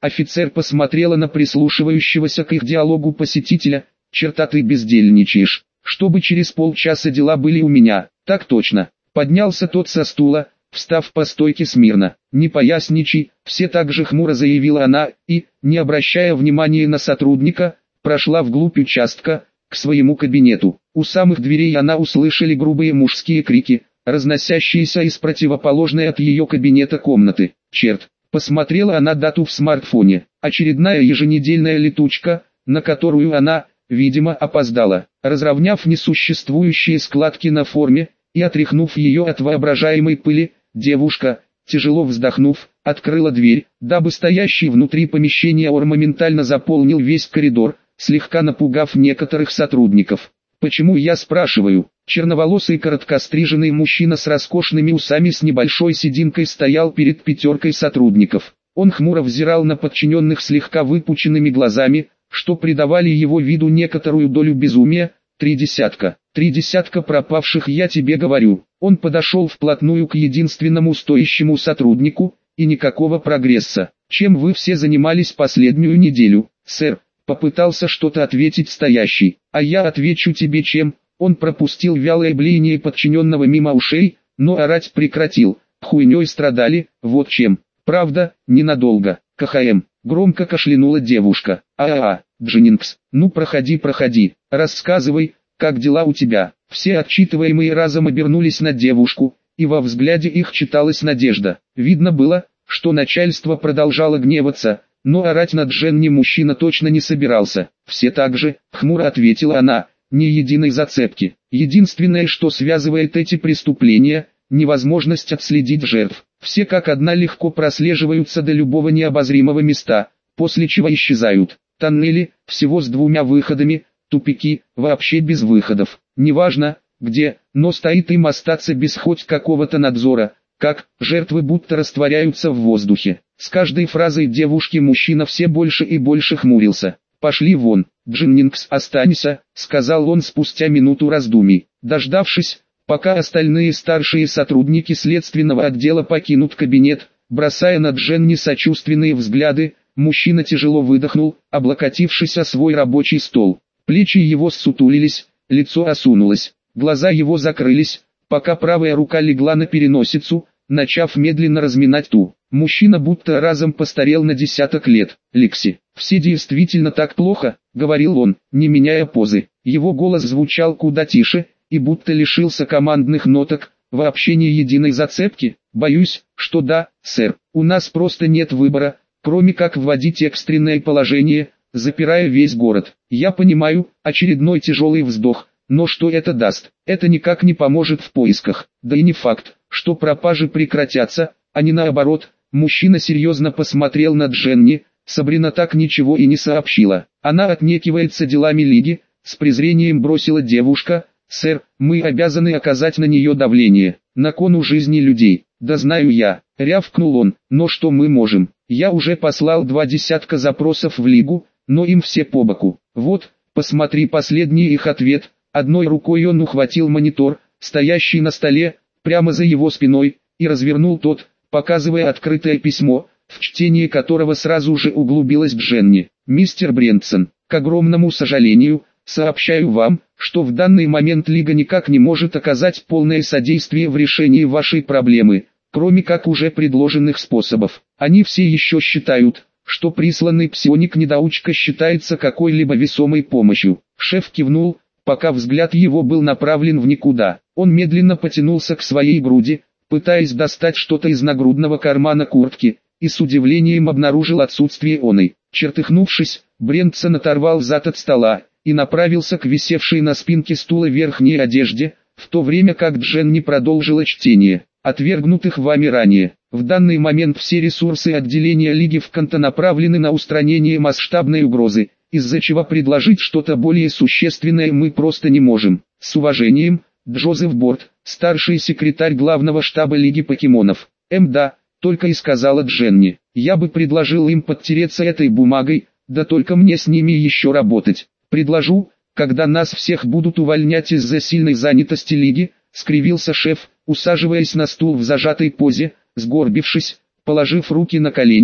Офицер посмотрела на прислушивающегося к их диалогу посетителя. «Черта ты бездельничаешь, чтобы через полчаса дела были у меня». «Так точно». Поднялся тот со стула, встав по стойке смирно. «Не поясничай», все так же хмуро заявила она, и, не обращая внимания на сотрудника, прошла вглубь участка, к своему кабинету. У самых дверей она услышали грубые мужские крики, разносящиеся из противоположной от ее кабинета комнаты. «Черт!» Посмотрела она дату в смартфоне. Очередная еженедельная летучка, на которую она, видимо, опоздала. Разровняв несуществующие складки на форме и отряхнув ее от воображаемой пыли, девушка, тяжело вздохнув, открыла дверь, дабы стоящий внутри помещения ор моментально заполнил весь коридор, слегка напугав некоторых сотрудников. «Почему я спрашиваю?» Черноволосый короткостриженный мужчина с роскошными усами с небольшой сединкой стоял перед пятеркой сотрудников. Он хмуро взирал на подчиненных слегка выпученными глазами, что придавали его виду некоторую долю безумия. «Три десятка пропавших, я тебе говорю». Он подошел вплотную к единственному стоящему сотруднику, и никакого прогресса. «Чем вы все занимались последнюю неделю, сэр?» Попытался что-то ответить стоящий. «А я отвечу тебе чем». Он пропустил вялое блеяние подчиненного мимо ушей, но орать прекратил. Хуйней страдали, вот чем. Правда, ненадолго. КХМ. Громко кашлянула девушка. Дженнингс, ну проходи, рассказывай, как дела у тебя. Все отчитываемые разом обернулись на девушку, и во взгляде их читалась надежда. Видно было, что начальство продолжало гневаться, но орать на Дженни мужчина точно не собирался. «Все так же», — хмуро ответила она, — «ни единой зацепки. Единственное, что связывает эти преступления, невозможность отследить жертв. Все как одна легко прослеживаются до любого необозримого места, после чего исчезают. Тоннели, всего с 2 выходами, тупики, вообще без выходов. Неважно, где, но стоит им остаться без хоть какого-то надзора, как жертвы будто растворяются в воздухе». С каждой фразой девушки мужчина все больше и больше хмурился. «Пошли вон, Дженнингс, останься», — сказал он спустя минуту раздумий. Дождавшись, пока остальные старшие сотрудники следственного отдела покинут кабинет, бросая на Дженни сочувственные взгляды, мужчина тяжело выдохнул, облокотившись о свой рабочий стол. Плечи его ссутулились, лицо осунулось, глаза его закрылись, пока правая рука легла на переносицу, начав медленно разминать ту. Мужчина будто разом постарел на 10 лет. «Лекси, все действительно так плохо», — говорил он, не меняя позы. Его голос звучал куда тише, и будто лишился командных ноток. «Вообще ни единой зацепки?» «Боюсь, что да, сэр. У нас просто нет выбора, кроме как вводить экстренное положение, запирая весь город». «Я понимаю», — очередной тяжелый вздох. «Но что это даст? Это никак не поможет в поисках. Да и не факт, что пропажи прекратятся, а не наоборот». Мужчина серьезно посмотрел на Дженни. Сабрина так ничего и не сообщила. «Она отнекивается делами Лиги», — с презрением бросила девушка. «Сэр, мы обязаны оказать на нее давление, на кону жизни людей». «Да знаю я», — рявкнул он, — «но что мы можем? Я уже послал 20 запросов в Лигу, но им все по боку. Вот, посмотри последний их ответ». Одной рукой он ухватил монитор, стоящий на столе, прямо за его спиной, и развернул тот, показывая открытое письмо, в чтение которого сразу же углубилась Дженни. «Мистер Брентсон, к огромному сожалению, сообщаю вам, что в данный момент Лига никак не может оказать полное содействие в решении вашей проблемы, кроме как уже предложенных способов. Они все еще считают, что присланный псионик-недоучка считается какой-либо весомой помощью». Шеф кивнул, пока взгляд его был направлен в никуда. Он медленно потянулся к своей груди, пытаясь достать что-то из нагрудного кармана куртки, и с удивлением обнаружил отсутствие оной. Чертыхнувшись, Брентсон оторвал зад от стола и направился к висевшей на спинке стула верхней одежде, в то время как Дженни продолжила чтение. «Отвергнутых вами ранее. В данный момент все ресурсы отделения Лиги в Канто направлены на устранение масштабной угрозы, из-за чего предложить что-то более существенное мы просто не можем. С уважением, Джозеф Борт, старший секретарь главного штаба Лиги покемонов». «Да», — только и сказала Дженни. «Я бы предложил им подтереться этой бумагой, да только мне с ними еще работать». «Предложу, когда нас всех будут увольнять из-за сильной занятости Лиги», — скривился шеф, усаживаясь на стул в зажатой позе, сгорбившись, положив руки на колени,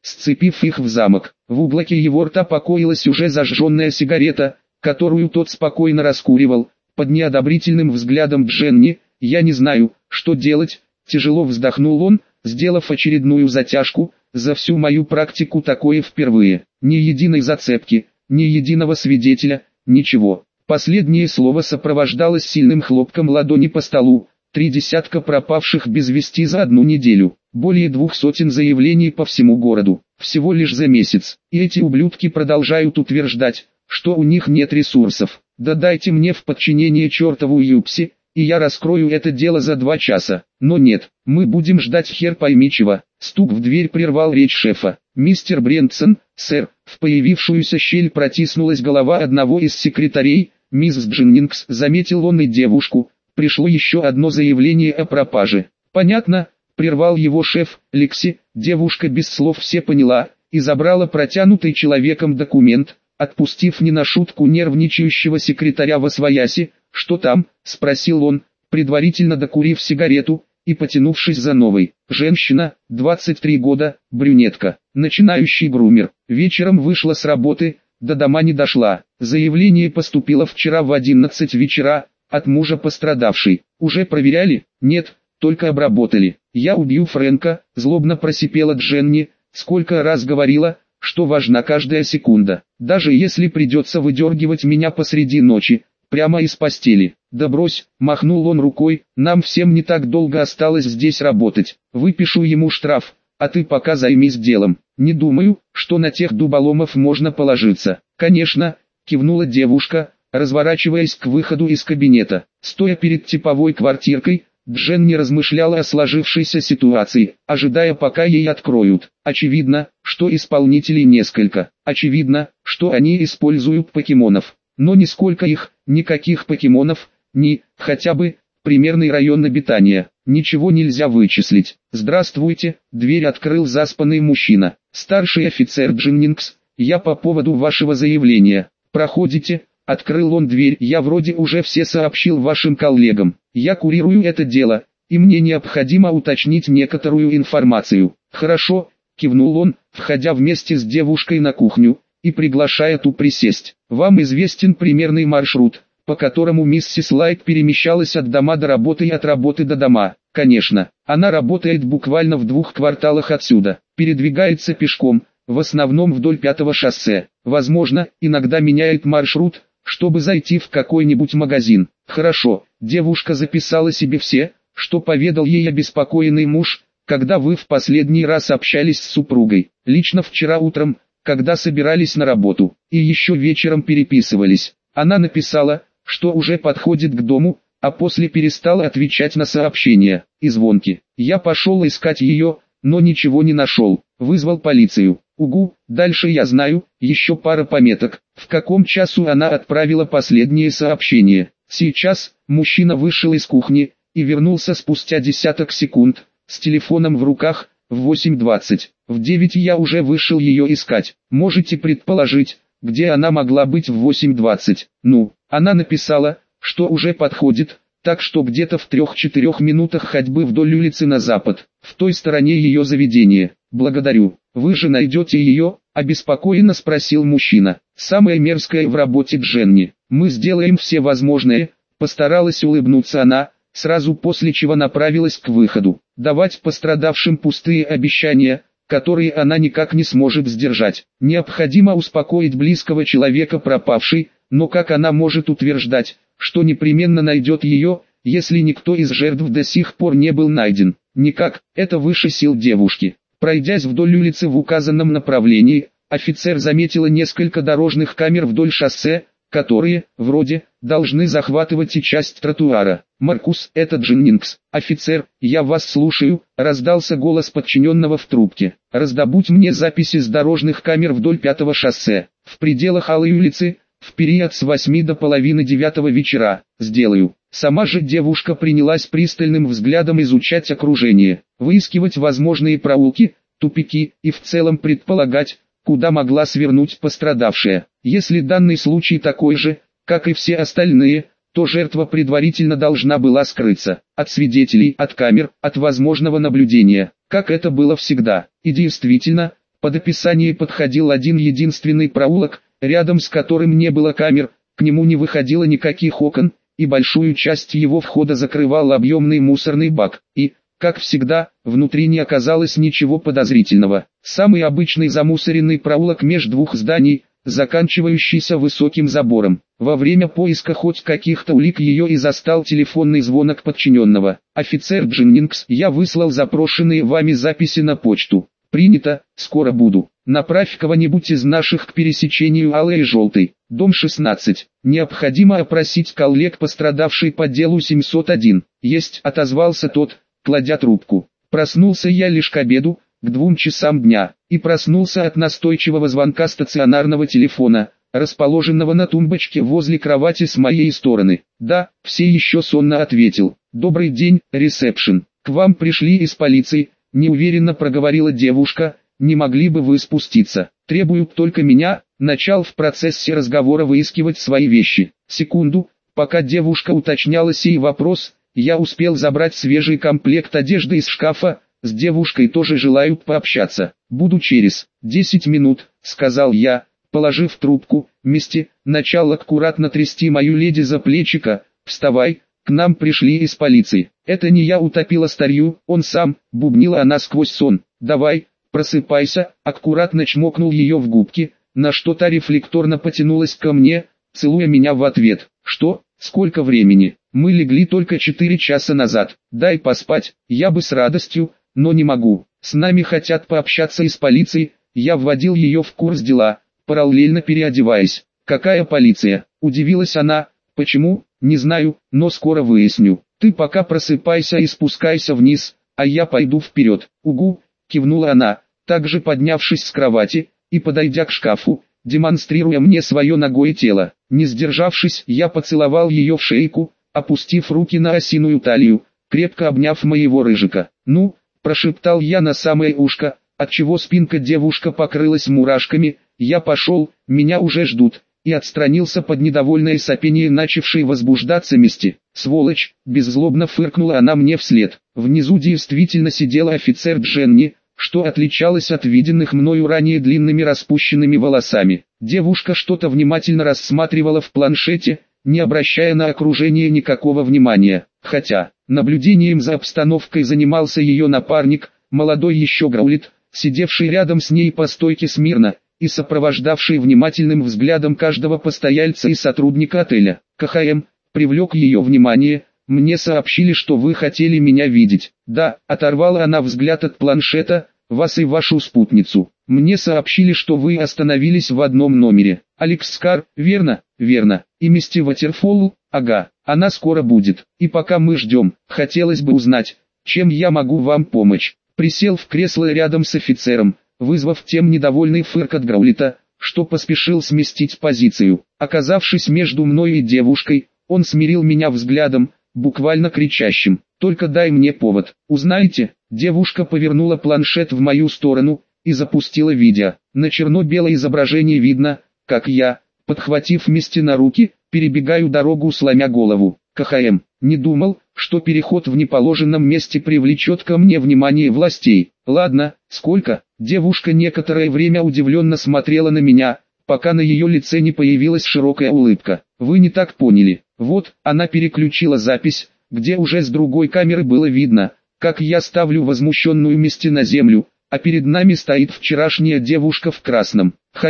сцепив их в замок. В уголке его рта покоилась уже зажженная сигарета, которую тот спокойно раскуривал. Под неодобрительным взглядом Дженни: «Я не знаю, что делать», — тяжело вздохнул он, сделав очередную затяжку. «За всю мою практику такое впервые. Ни единой зацепки, ни единого свидетеля, ничего». Последнее слово сопровождалось сильным хлопком ладони по столу. 3 десятка пропавших без вести за 1 неделю. Более 200 заявлений по всему городу. Всего лишь за месяц. И эти ублюдки продолжают утверждать, что у них нет ресурсов. Да дайте мне в подчинение чертову Юпси, и я раскрою это дело за 2 часа. Но нет, мы будем ждать хер пойми чего. Стук в дверь прервал речь шефа. «Мистер Брентсон, сэр». В появившуюся щель протиснулась голова одного из секретарей. «Мисс Дженнингс», заметил он и девушку. «Пришло еще одно заявление о пропаже». «Понятно», прервал его шеф. «Лекси». Девушка без слов все поняла и забрала протянутый человеком документ, отпустив не на шутку нервничающего секретаря восвояси. «Что там?» — спросил он, предварительно докурив сигарету и потянувшись за новой. Женщина, 23 года, брюнетка, начинающий грумер. Вечером вышла с работы, до дома не дошла. Заявление поступило вчера в 11 вечера, от мужа пострадавшей. «Уже проверяли?» «Нет, только обработали». «Я убью Фрэнка», злобно просипела Дженни. «Сколько раз говорила, что важна каждая секунда, даже если придется выдергивать меня посреди ночи, прямо из постели». «Да брось», махнул он рукой, «нам всем не так долго осталось здесь работать. Выпишу ему штраф, а ты пока займись делом». «Не думаю, что на тех дуболомов можно положиться». «Конечно», кивнула девушка, разворачиваясь к выходу из кабинета. Стоя перед типовой квартиркой, Дженни размышляла о сложившейся ситуации, ожидая, пока ей откроют. Очевидно, что исполнителей несколько. Очевидно, что они используют покемонов. Но нисколько их, никаких покемонов, ни, хотя бы, примерный район обитания. Ничего нельзя вычислить. «Здравствуйте», дверь открыл заспанный мужчина. «Старший офицер Дженнингс, я по поводу вашего заявления». «Проходите». Открыл он дверь. «Я вроде уже все сообщил вашим коллегам. Я курирую это дело, и мне необходимо уточнить некоторую информацию». «Хорошо», кивнул он, входя вместе с девушкой на кухню и приглашая ту присесть. «Вам известен примерный маршрут, по которому миссис Лайт перемещалась от дома до работы и от работы до дома?» «Конечно, она работает буквально в 2 кварталах отсюда, передвигается пешком, в основном вдоль 5-го шоссе. Возможно, иногда меняет маршрут, чтобы зайти в какой-нибудь магазин». «Хорошо». Девушка записала себе все, что поведал ей обеспокоенный муж, когда вы в последний раз общались с супругой. Лично вчера утром, когда собирались на работу, и еще вечером переписывались. Она написала, что уже подходит к дому, а после перестала отвечать на сообщения и звонки. Я пошел искать ее, но ничего не нашел. Вызвал полицию. Угу, дальше я знаю, еще пара пометок. В каком часу она отправила последнее сообщение? Сейчас. Мужчина вышел из кухни и вернулся спустя десяток секунд, с телефоном в руках. В 8:20. В 9 я уже вышел ее искать. Можете предположить, где она могла быть в 8:20? Ну, она написала, что уже подходит, так что где-то в 3-4 минутах ходьбы вдоль улицы на запад, в той стороне ее заведения. «Благодарю. Вы же найдете ее?» – обеспокоенно спросил мужчина. «Самое мерзкое в работе Дженни. Мы сделаем все возможное», – постаралась улыбнуться она, сразу после чего направилась к выходу. Давать пострадавшим пустые обещания, которые она никак не сможет сдержать. Необходимо успокоить близкого человека пропавшей, но как она может утверждать, что непременно найдет ее, если никто из жертв до сих пор не был найден? Никак, это выше сил девушки. Пройдясь вдоль улицы в указанном направлении, офицер заметила несколько дорожных камер вдоль шоссе, которые, вроде, должны захватывать и часть тротуара. «Маркус, это Дженнингс». «Офицер, я вас слушаю», — раздался голос подчиненного в трубке. «Раздобудь мне записи с дорожных камер вдоль 5-го шоссе, в пределах Алой улицы, в период с 8 до половины 9 вечера». «Сделаю». Сама же девушка принялась пристальным взглядом изучать окружение, выискивать возможные проулки, тупики и в целом предполагать, куда могла свернуть пострадавшая. Если данный случай такой же, как и все остальные, то жертва предварительно должна была скрыться от свидетелей, от камер, от возможного наблюдения, как это было всегда. И действительно, Под описание подходил один единственный проулок, рядом с которым не было камер, к нему не выходило никаких окон, и большую часть его входа закрывал объемный мусорный бак, и, как всегда, внутри не оказалось ничего подозрительного. Самый обычный замусоренный проулок меж двух зданий, заканчивающийся высоким забором. Во время поиска хоть каких-то улик ее и застал телефонный звонок подчиненного. «Офицер Дженнингс, я выслал запрошенные вами записи на почту. Принято, скоро буду. Направь кого-нибудь из наших к пересечению Алой и Желтой, дом 16. Необходимо опросить коллег, пострадавшей по делу 701. Есть», отозвался тот, кладя трубку. Проснулся я лишь к обеду, к 2 часам дня, и проснулся от настойчивого звонка стационарного телефона, расположенного на тумбочке возле кровати с моей стороны. «Да», все еще сонно ответил. «Добрый день, ресепшн. К вам пришли из полиции», неуверенно проговорила девушка. «Не могли бы вы спуститься? Требуют только меня». Начал в процессе разговора выискивать свои вещи. Секунду, пока девушка уточняла сей вопрос, я успел забрать свежий комплект одежды из шкафа. С девушкой тоже желают пообщаться. «Буду через 10 минут», сказал я, положив трубку. Мисти начал аккуратно трясти мою леди за плечико. «Вставай, к нам пришли из полиции». «Это не я утопила старью, он сам», бубнила она сквозь сон. «Давай, просыпайся», аккуратно чмокнул ее в губки, на что та рефлекторно потянулась ко мне, целуя меня в ответ. «Что? Сколько времени? Мы легли только 4 часа назад. Дай поспать». «Я бы с радостью, но не могу. С нами хотят пообщаться из полиции». Я вводил ее в курс дела, параллельно переодеваясь. «Какая полиция?» – удивилась она. «Почему? Не знаю, но скоро выясню. Ты пока просыпайся и спускайся вниз, а я пойду вперед». «Угу», – кивнула она, также поднявшись с кровати и подойдя к шкафу, демонстрируя мне свое нагое тело. Не сдержавшись, я поцеловал ее в шейку, опустив руки на осиную талию, крепко обняв моего рыжика. «Ну», – прошептал я на самое ушко, отчего спинка девушка покрылась мурашками. «Я пошел, меня уже ждут», и отстранился под недовольное сопение начавшей возбуждаться Мисти. «Сволочь!» – беззлобно фыркнула она мне вслед. Внизу действительно сидела офицер Дженни, что отличалось от виденных мною ранее длинными распущенными волосами. Девушка что-то внимательно рассматривала в планшете, не обращая на окружение никакого внимания, хотя наблюдением за обстановкой занимался ее напарник, молодой еще Граулит, сидевший рядом с ней по стойке смирно, и сопровождавший внимательным взглядом каждого постояльца и сотрудника отеля. «КХМ», привлек ее внимание. «Мне сообщили, что вы хотели меня видеть». «Да», оторвала она взгляд от планшета, «вас и вашу спутницу. Мне сообщили, что вы остановились в одном номере». «Алекс Скар, верно?» «Верно. И Мисти Ватерфолл?» «Ага, она скоро будет. И пока мы ждем, хотелось бы узнать, чем я могу вам помочь». Присел в кресло рядом с офицером, вызвав тем недовольный фырк от Граулита, что поспешил сместить позицию. Оказавшись между мной и девушкой, он смирил меня взглядом, буквально кричащим: «Только дай мне повод». «Узнаете?» Девушка повернула планшет в мою сторону и запустила видео. На черно-белое изображение видно, как я, подхватив Мисти на руки, перебегаю дорогу, сломя голову. «КХМ, не думал, что переход в неположенном месте привлечет ко мне внимание властей. Ладно, сколько?» Девушка некоторое время удивленно смотрела на меня, пока на ее лице не появилась широкая улыбка. «Вы не так поняли. Вот», она переключила запись, где уже с другой камеры было видно, как я ставлю возмущенную Мисти на землю, а перед нами стоит вчерашняя девушка в красном.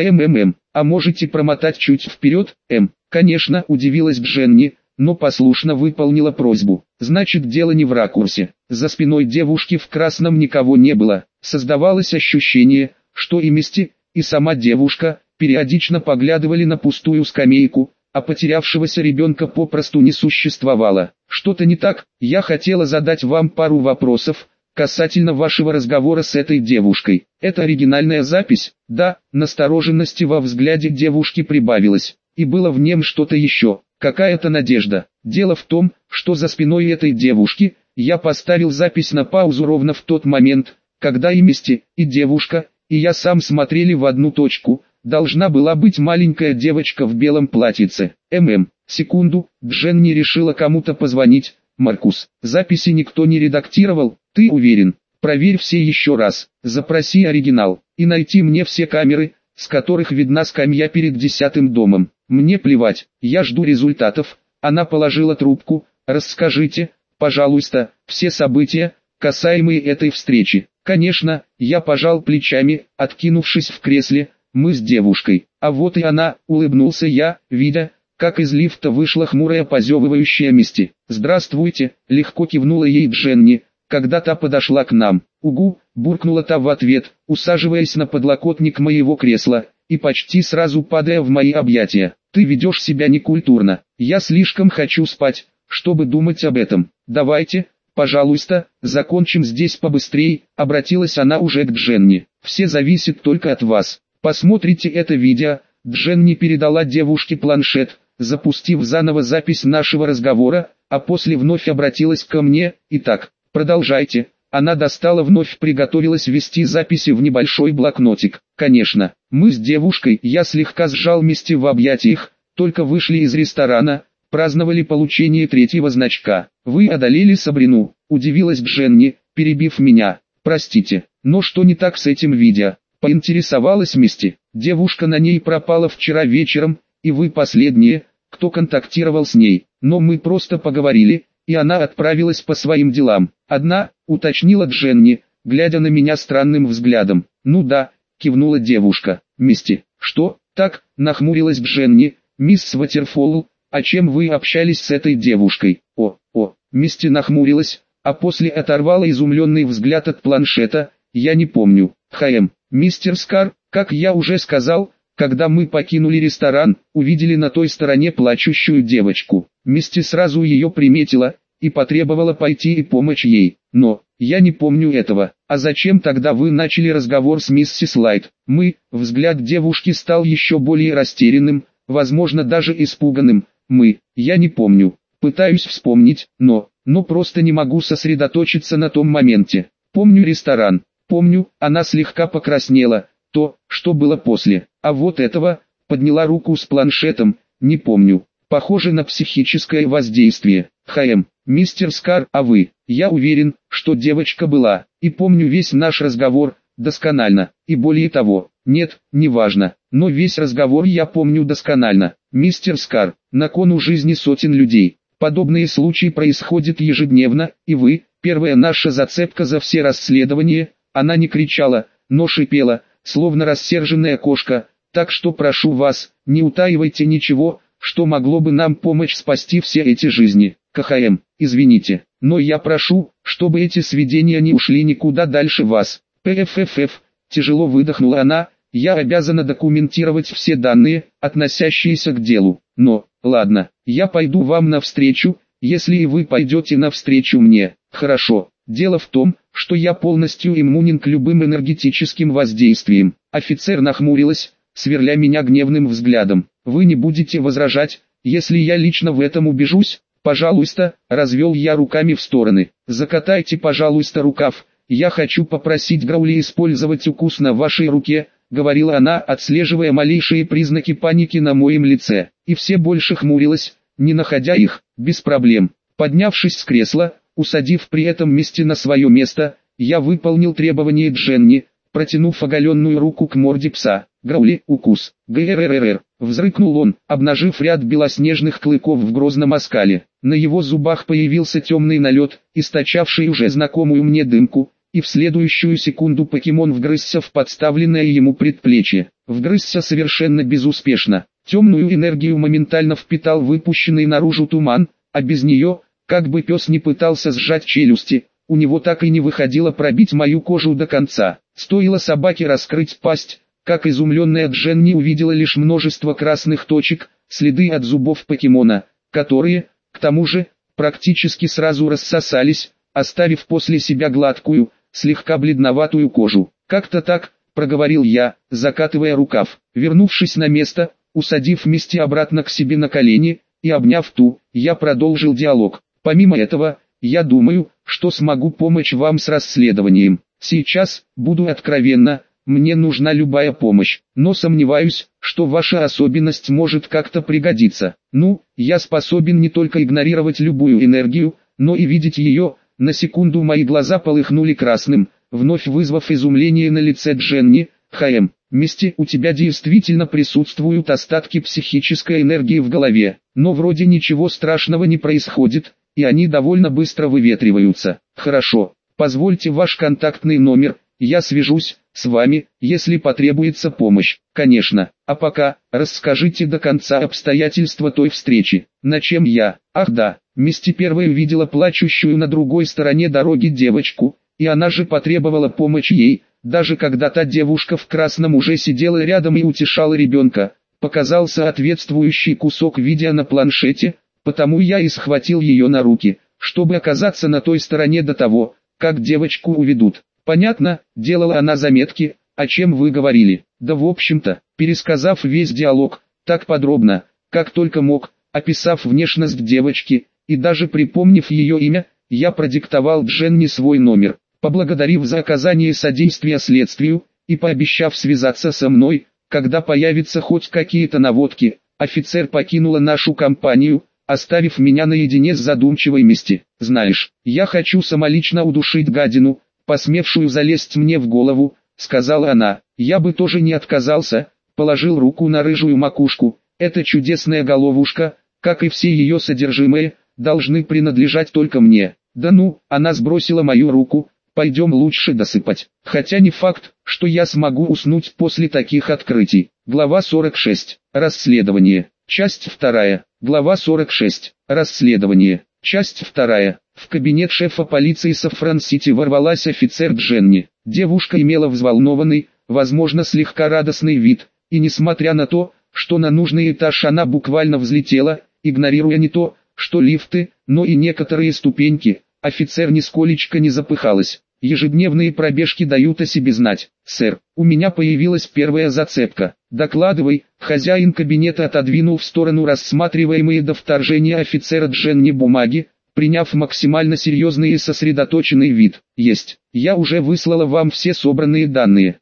А можете промотать чуть вперед?» «Конечно», удивилась Дженни, но послушно выполнила просьбу. «Значит, дело не в ракурсе». За спиной девушки в красном никого не было. Создавалось ощущение, что и Мисти, и сама девушка периодично поглядывали на пустую скамейку, а потерявшегося ребенка попросту не существовало. «Что-то не так? Я хотела задать вам пару вопросов касательно вашего разговора с этой девушкой. Это оригинальная запись?» «Да». Настороженности во взгляде девушки прибавилось, и было в нем что-то еще, какая-то надежда. «Дело в том, что за спиной этой девушки я поставил запись на паузу ровно в тот момент, когда и Мисти, и девушка, и я сам смотрели в одну точку. Должна была быть маленькая девочка в белом платьице. Секунду, Дженни решила кому-то позвонить. «Маркус, записи никто не редактировал, ты уверен?» Проверь все еще раз, запроси оригинал, и найти мне все камеры, с которых видна скамья перед 10-м домом. Мне плевать, я жду результатов. Она положила трубку. Расскажите, пожалуйста, все события, касаемые этой встречи. Конечно, я пожал плечами, откинувшись в кресле. Мы с девушкой. А вот и она, улыбнулся я, видя, как из лифта вышла хмурая позевывающая Мисти. «Здравствуйте», легко кивнула ей Дженни, когда та подошла к нам. «Угу», буркнула та в ответ, усаживаясь на подлокотник моего кресла, и почти сразу падая в мои объятия. «Ты ведешь себя некультурно. Я слишком хочу спать, чтобы думать об этом. Давайте, пожалуйста, закончим здесь побыстрей», обратилась она уже к Дженни. «Все зависит только от вас. Посмотрите это видео». Дженни передала девушке планшет, запустив заново запись нашего разговора, а после вновь обратилась ко мне. «Итак, продолжайте». Она достала вновь приготовилась вести записи в небольшой блокнотик. «Конечно, мы с девушкой», я слегка сжал Мисти в объятиях, только вышли из ресторана, праздновали получение 3-го значка. «Вы одолели Сабрину», удивилась Дженни, перебив меня. «Простите, но что не так с этим видео?» Поинтересовалась Мисти. «Девушка на ней пропала вчера вечером, и вы последние, кто контактировал с ней, но мы просто поговорили, и она отправилась по своим делам. Одна», уточнила Дженни, глядя на меня странным взглядом. «Ну да», кивнула девушка. «Мисти, что?» «Так», нахмурилась Дженни. «Мисс Ватерфолл, а чем вы общались с этой девушкой?» Мисти нахмурилась, а после оторвала изумленный взгляд от планшета. «Я не помню». «Мистер Скар, как я уже сказал, когда мы покинули ресторан, увидели на той стороне плачущую девочку. Мисти сразу ее приметила и потребовала пойти и помочь ей. Но я не помню этого. А зачем тогда вы начали разговор с миссис Лайт?» Взгляд девушки стал еще более растерянным, возможно даже испуганным. Я не помню. Пытаюсь вспомнить, но просто не могу сосредоточиться на том моменте. Помню ресторан. Помню, она слегка покраснела, то, что было после. А вот этого, подняла руку с планшетом, не помню. Похоже на психическое воздействие. Мистер Скар, а вы? Я уверен, что девочка была, и помню весь наш разговор, досконально, и более того, нет, неважно, но весь разговор я помню досконально. Мистер Скар, на кону жизни сотен людей. Подобные случаи происходят ежедневно, и вы, первая наша зацепка за все расследования. Она не кричала, но шипела, словно рассерженная кошка, так что прошу вас, не утаивайте ничего, что могло бы нам помочь спасти все эти жизни. Извините, но я прошу, чтобы эти сведения не ушли никуда дальше вас. Тяжело выдохнула она, я обязана документировать все данные, относящиеся к делу. Но, ладно, я пойду вам навстречу, если и вы пойдете навстречу мне. Хорошо. Дело в том, что я полностью иммунен к любым энергетическим воздействиям. Офицер нахмурилась, сверля меня гневным взглядом. Вы не будете возражать, если я лично в этом убежусь? Пожалуйста, развел я руками в стороны. Закатайте, пожалуйста, рукав. Я хочу попросить Граули использовать укус на вашей руке, говорила она, отслеживая малейшие признаки паники на моем лице. И все больше хмурилась, не находя их. Без проблем. Поднявшись с кресла, усадив при этом Мисти на свое место, я выполнил требование Дженни, протянув оголенную руку к морде пса. «Граули, укус!» «ГРРР!» Взрыкнул он, обнажив ряд белоснежных клыков в грозном оскале. На его зубах появился темный налет, источавший уже знакомую мне дымку, и в следующую секунду покемон вгрызся в подставленное ему предплечье. Вгрызся совершенно безуспешно. Темную энергию моментально впитал выпущенный наружу туман, а без нее, как бы пес не пытался сжать челюсти, у него так и не выходило пробить мою кожу до конца. Стоило собаке раскрыть пасть, как изумленная Дженни увидела лишь множество красных точек, следы от зубов покемона, которые, к тому же, практически сразу рассосались, оставив после себя гладкую, слегка бледноватую кожу. «Как-то так», — проговорил я, закатывая рукав. Вернувшись на место, усадив Мисти обратно к себе на колени, и обняв ту, я продолжил диалог. «Помимо этого, я думаю, что смогу помочь вам с расследованием. Сейчас, буду откровенна, мне нужна любая помощь, но сомневаюсь, что ваша особенность может как-то пригодиться. Я способен не только игнорировать любую энергию, но и видеть ее, На секунду мои глаза полыхнули красным, вновь вызвав изумление на лице Дженни. «ХМ, Мисти, у тебя действительно присутствуют остатки психической энергии в голове, но вроде ничего страшного не происходит, и они довольно быстро выветриваются. Хорошо, позвольте ваш контактный номер, я свяжусь с вами, если потребуется помощь, конечно. А пока, расскажите до конца обстоятельства той встречи. На чем я? Ах да, Мисти первая видела плачущую на другой стороне дороги девочку, и она же потребовала помощи ей, даже когда та девушка в красном уже сидела рядом и утешала ребенка. Показал соответствующий кусок видео на планшете, потому я и схватил ее на руки, чтобы оказаться на той стороне до того, как девочку уведут. Понятно, делала она заметки, о чем вы говорили. Да в общем-то, пересказав весь диалог, так подробно, как только мог, описав внешность девочки, и даже припомнив ее имя, я продиктовал Дженни свой номер, поблагодарив за оказание содействия следствию, и пообещав связаться со мной, когда появятся хоть какие-то наводки. Офицер покинула нашу компанию, оставив меня наедине с задумчивой Мисти. «Знаешь, я хочу самолично удушить гадину, посмевшую залезть мне в голову», — сказала она. «Я бы тоже не отказался», — положил руку на рыжую макушку. «Эта чудесная головушка, как и все ее содержимое, должны принадлежать только мне». «Да ну», — она сбросила мою руку, «пойдем лучше досыпать. Хотя не факт, что я смогу уснуть после таких открытий». Глава 46. Расследование. Часть 2. Глава 46. Расследование. Часть 2. В кабинет шефа полиции Сафран-Сити ворвалась офицер Дженни. Девушка имела взволнованный, возможно слегка радостный вид, и несмотря на то, что на нужный этаж она буквально взлетела, игнорируя не то, что лифты, но и некоторые ступеньки, офицер нисколечко не запыхалась. «Ежедневные пробежки дают о себе знать, сэр. У меня появилась первая зацепка». «Докладывай», хозяин кабинета отодвинул в сторону рассматриваемые до вторжения офицера Дженни бумаги, приняв максимально серьезный и сосредоточенный вид. «Есть. Я уже выслала вам все собранные данные».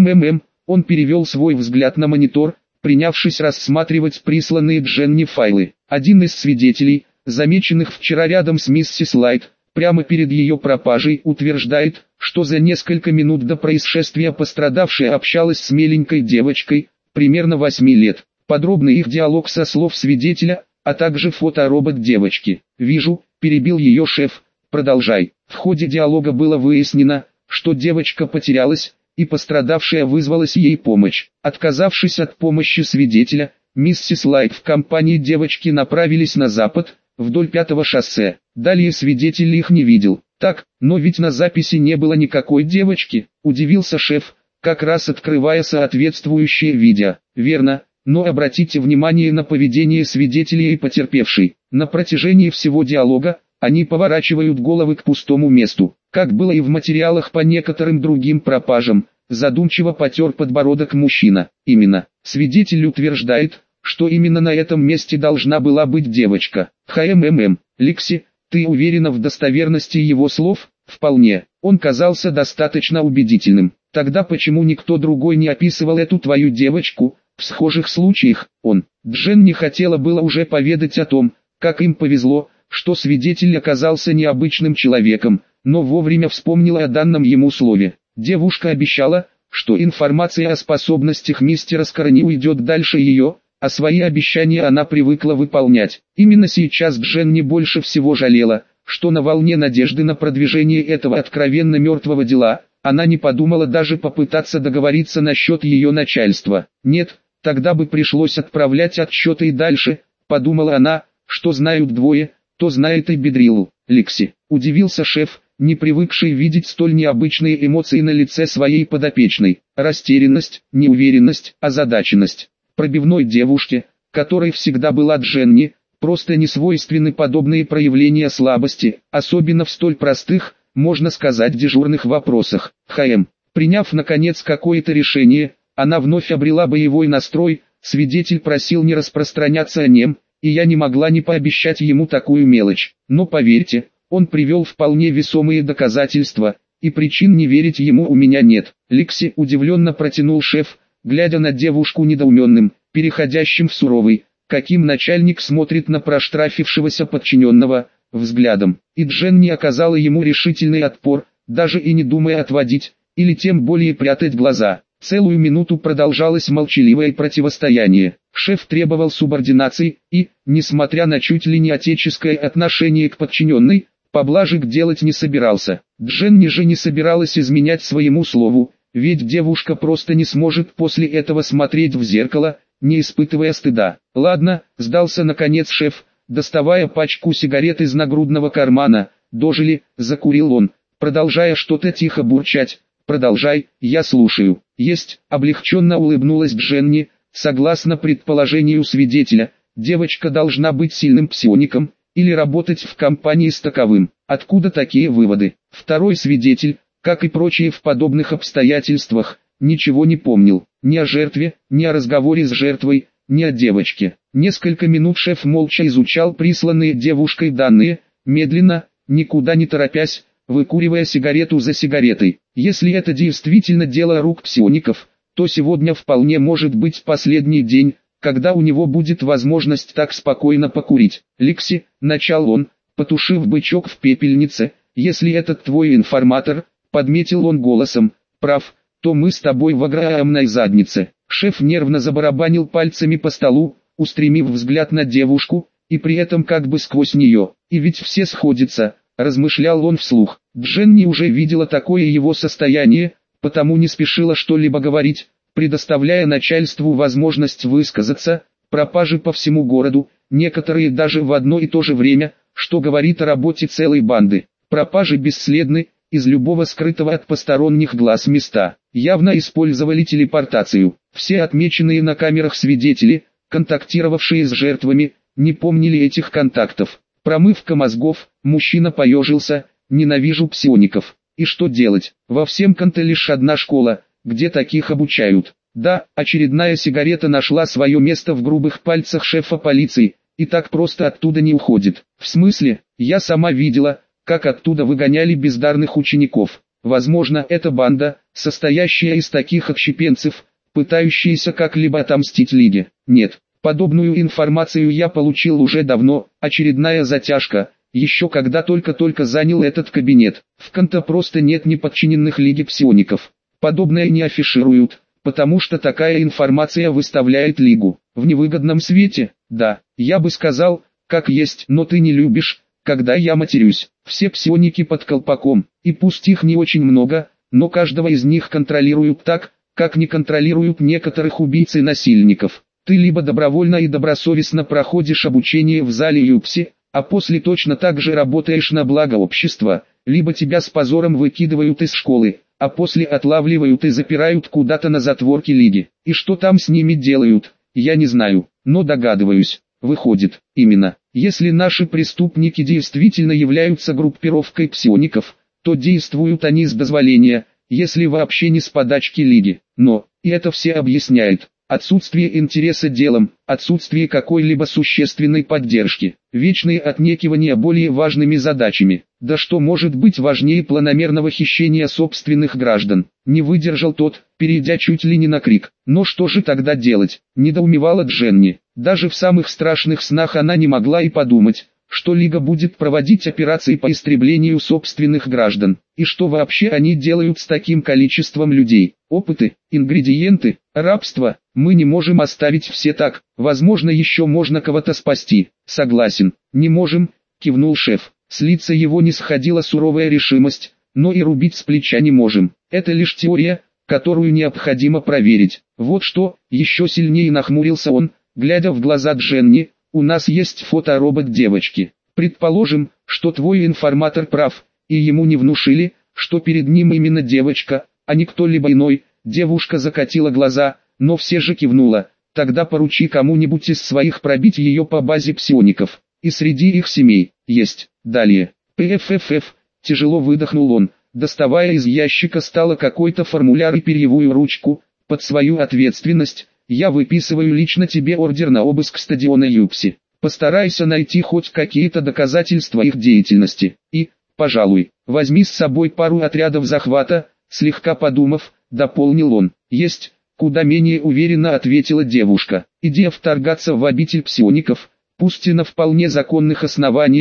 Он перевел свой взгляд на монитор, принявшись рассматривать присланные Дженни файлы. Один из свидетелей, замеченных вчера рядом с миссис Лайт, прямо перед ее пропажей, утверждает, что за несколько минут до происшествия пострадавшая общалась с миленькой девочкой, примерно 8 лет. Подробный их диалог со слов свидетеля, а также фоторобот девочки. «Вижу», — перебил ее шеф, — «продолжай». В ходе диалога было выяснено, что девочка потерялась, и пострадавшая вызвалась ей помощь. Отказавшись от помощи свидетеля, миссис Лайт в компании девочки направились на запад, вдоль 5-го шоссе. Далее свидетель их не видел. «Так, но ведь на записи не было никакой девочки», — удивился шеф, как раз открывая соответствующее видео. «Верно, но обратите внимание на поведение свидетелей и потерпевшей. На протяжении всего диалога, они поворачивают головы к пустому месту, как было и в материалах по некоторым другим пропажам», — задумчиво потер подбородок мужчина. «Именно, свидетель утверждает, что именно на этом месте должна была быть девочка. Лекси, ты уверена в достоверности его слов?» «Вполне. Он казался достаточно убедительным. Тогда почему никто другой не описывал эту твою девочку?» В схожих случаях, Дженни хотела было уже поведать о том, как им повезло, что свидетель оказался необычным человеком, но вовремя вспомнила о данном ему слове. Девушка обещала, что информация о способностях мистера Скорни уйдет дальше ее, а свои обещания она привыкла выполнять. Именно сейчас Дженни больше всего жалела, что на волне надежды на продвижение этого откровенно мертвого дела, она не подумала даже попытаться договориться насчет ее начальства. Нет, тогда бы пришлось отправлять отчеты и дальше, подумала она, что знают двое, то знает и Бедрилл. «Лекси», удивился шеф, не привыкший видеть столь необычные эмоции на лице своей подопечной. Растерянность, неуверенность, озадаченность. Пробивной девушке, которой всегда была Дженни, просто не свойственны подобные проявления слабости, особенно в столь простых, можно сказать, дежурных вопросах. Приняв наконец какое-то решение, она вновь обрела боевой настрой. Свидетель просил не распространяться о нем, и я не могла не пообещать ему такую мелочь. Но поверьте, он привел вполне весомые доказательства, и причин не верить ему у меня нет. Лекси, удивленно протянул шеф, глядя на девушку недоуменным, переходящим в суровый, каким начальник смотрит на проштрафившегося подчиненного. взглядом, и Дженни оказала ему решительный отпор, даже и не думая отводить, или тем более прятать глаза. Целую минуту продолжалось молчаливое противостояние. Шеф требовал субординации и, несмотря на чуть ли не отеческое отношение к подчиненной, поблажек делать не собирался. Дженни же не собиралась изменять своему слову, ведь девушка просто не сможет после этого смотреть в зеркало, не испытывая стыда. «Ладно», — сдался наконец шеф, доставая пачку сигарет из нагрудного кармана. «Дожили», — закурил он, продолжая что-то тихо бурчать. «Продолжай, я слушаю». «Есть», — облегченно улыбнулась Дженни. «Согласно предположению свидетеля, девочка должна быть сильным псиоником, или работать в компании с таковым. Откуда такие выводы?» Второй свидетель, как и прочие в подобных обстоятельствах, ничего не помнил. Ни о жертве, ни о разговоре с жертвой, ни о девочке. Несколько минут шеф молча изучал присланные девушкой данные, медленно, никуда не торопясь, выкуривая сигарету за сигаретой. Если это действительно дело рук псиоников, то сегодня вполне может быть последний день, когда у него будет возможность так спокойно покурить. «Лекси», — начал он, потушив бычок в пепельнице, — «если этот твой информатор», — подметил он голосом, — «прав, то мы с тобой в огромной заднице». Шеф нервно забарабанил пальцами по столу, устремив взгляд на девушку, и при этом как бы сквозь нее. «И ведь все сходятся», — размышлял он вслух. Дженни уже видела такое его состояние, потому не спешила что-либо говорить, предоставляя начальству возможность высказаться. Пропажи по всему городу, некоторые даже в одно и то же время, что говорит о работе целой банды. Пропажи бесследны, из любого скрытого от посторонних глаз места. Явно использовали телепортацию. Все отмеченные на камерах свидетели, контактировавшие с жертвами, не помнили этих контактов. Промывка мозгов, мужчина поежился. «Ненавижу псиоников. И что делать? Во всем Канте лишь одна школа, где таких обучают». Да, очередная сигарета нашла свое место в грубых пальцах шефа полиции, и так просто оттуда не уходит. «В смысле? Я сама видела, как оттуда выгоняли бездарных учеников. Возможно, это банда, состоящая из таких отщепенцев, пытающиеся как-либо отомстить Лиге». Нет, подобную информацию я получил уже давно. Очередная затяжка. Еще когда только-только занял этот кабинет. В Канте просто нет неподчиненных Лиге псиоников. Подобное не афишируют, потому что такая информация выставляет Лигу в невыгодном свете. Да, я бы сказал, как есть, но ты не любишь, когда я матерюсь. Все псионики под колпаком, и пусть их не очень много, но каждого из них контролируют так, как не контролируют некоторых убийц и насильников. Ты либо добровольно и добросовестно проходишь обучение в зале Юпси, а после точно так же работаешь на благо общества, либо тебя с позором выкидывают из школы, а после отлавливают и запирают куда-то на затворке Лиги. И что там с ними делают, я не знаю, но догадываюсь. Выходит, именно, если наши преступники действительно являются группировкой псиоников, то действуют они с дозволения, если вообще не с подачки Лиги. Но, и это все объясняет. Отсутствие интереса делом, отсутствие какой-либо существенной поддержки, вечные отнекивания более важными задачами. Да что может быть важнее планомерного хищения собственных граждан? Не выдержал тот, перейдя чуть ли не на крик. Но что же тогда делать? Недоумевала Дженни. Даже в самых страшных снах она не могла и подумать, что Лига будет проводить операции по истреблению собственных граждан. И что вообще они делают с таким количеством людей? Опыты, ингредиенты, рабство. Мы не можем оставить все так. Возможно, еще можно кого-то спасти. Согласен, не можем, кивнул шеф. С лица его не сходила суровая решимость, но и рубить с плеча не можем. Это лишь теория, которую необходимо проверить. Вот что, еще сильнее нахмурился он, глядя в глаза Дженни. У нас есть фоторобот девочки. Предположим, что твой информатор прав, и ему не внушили, что перед ним именно девочка, а не кто-либо иной. Девушка закатила глаза, но все же кивнула. Тогда поручи кому-нибудь из своих пробить ее по базе псиоников. И среди их семей есть. Далее. ПФФФ. Тяжело выдохнул он, доставая из ящика стола какой-то формуляр и перьевую ручку. Под свою ответственность. Я выписываю лично тебе ордер на обыск стадиона Юпси. Постарайся найти хоть какие-то доказательства их деятельности. И, пожалуй, возьми с собой пару отрядов захвата, слегка подумав, дополнил он. Есть, куда менее уверенно ответила девушка. Идея вторгаться в обитель псиоников, пусть и на вполне законных основаниях,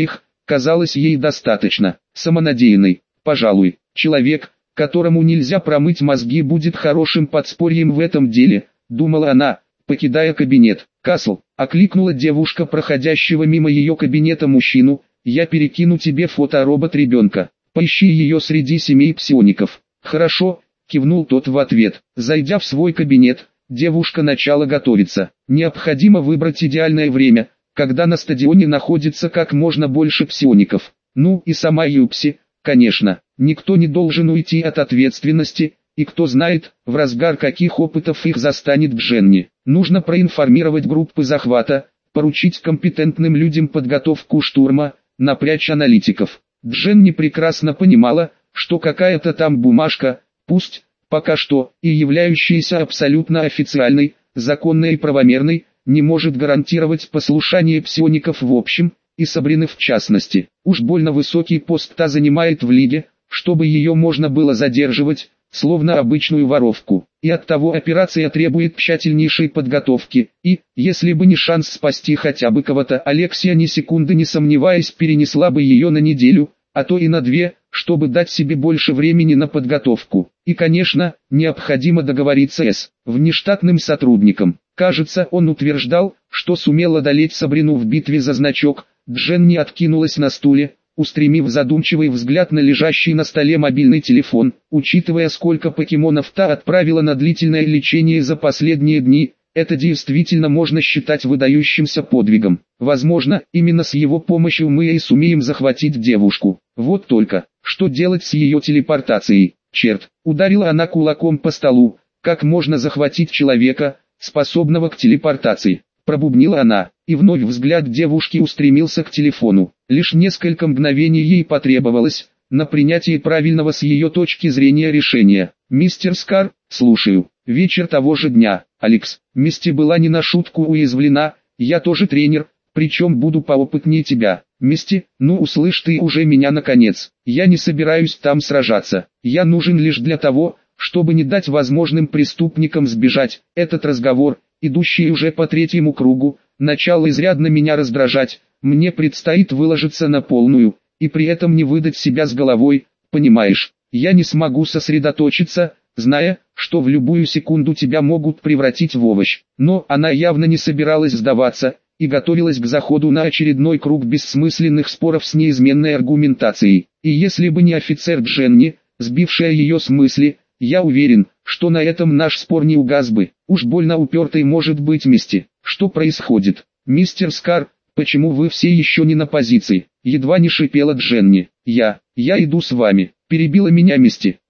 казалось ей достаточно самонадеянной. Пожалуй, человек, которому нельзя промыть мозги, будет хорошим подспорьем в этом деле, думала она, покидая кабинет. «Касл», — окликнула девушка проходящего мимо ее кабинета мужчину, «я перекину тебе фоторобот ребенка. Поищи ее среди семей псиоников». «Хорошо», — кивнул тот в ответ. Зайдя в свой кабинет, девушка начала готовиться. Необходимо выбрать идеальное время, когда на стадионе находится как можно больше псиоников. Ну и сама Юпси, конечно. Никто не должен уйти от ответственности, и кто знает, в разгар каких опытов их застанет Дженни. Нужно проинформировать группы захвата, поручить компетентным людям подготовку штурма, напрячь аналитиков. Дженни прекрасно понимала, что какая-то там бумажка, пусть, пока что, и являющаяся абсолютно официальной, законной и правомерной, не может гарантировать послушание псиоников в общем, и Сабрины в частности. Уж больно высокий пост та занимает в лиге, чтобы ее можно было задерживать, словно обычную воровку. И оттого операция требует тщательнейшей подготовки, и, если бы не шанс спасти хотя бы кого-то, Алексия ни секунды не сомневаясь перенесла бы ее на неделю, а то и на 2, чтобы дать себе больше времени на подготовку. И, конечно, необходимо договориться с внештатным сотрудником. Кажется, он утверждал, что сумел одолеть Сабрину в битве за значок. Дженни откинулась на стуле, устремив задумчивый взгляд на лежащий на столе мобильный телефон. Учитывая, сколько покемонов та отправила на длительное лечение за последние дни, это действительно можно считать выдающимся подвигом. Возможно, именно с его помощью мы и сумеем захватить девушку. Вот только, что делать с ее телепортацией? Черт, ударила она кулаком по столу. Как можно захватить человека, способного к телепортации? Пробубнила она, и вновь взгляд девушки устремился к телефону. Лишь несколько мгновений ей потребовалось на принятие правильного с ее точки зрения решения. «Мистер Скар, слушаю». Вечер того же дня. «Алекс, Мисти была не на шутку уязвлена, я тоже тренер, причем буду поопытнее тебя». «Мисти, ну услышь ты уже меня наконец. Я не собираюсь там сражаться. Я нужен лишь для того, чтобы не дать возможным преступникам сбежать». Этот разговор, идущий уже по 3-му кругу, начал изрядно меня раздражать. Мне предстоит выложиться на полную, и при этом не выдать себя с головой, понимаешь? Я не смогу сосредоточиться, зная, что в любую секунду тебя могут превратить в овощ. Но она явно не собиралась сдаваться, и готовилась к заходу на очередной круг бессмысленных споров с неизменной аргументацией. И если бы не офицер Дженни, сбившая ее с мысли, я уверен, что на этом наш спор не угас бы. Уж больно упертой может быть Мисти. Что происходит? «Мистер Скар, почему вы все еще не на позиции?» Едва не шипела Дженни. Я иду с вами», перебила меня Мисти.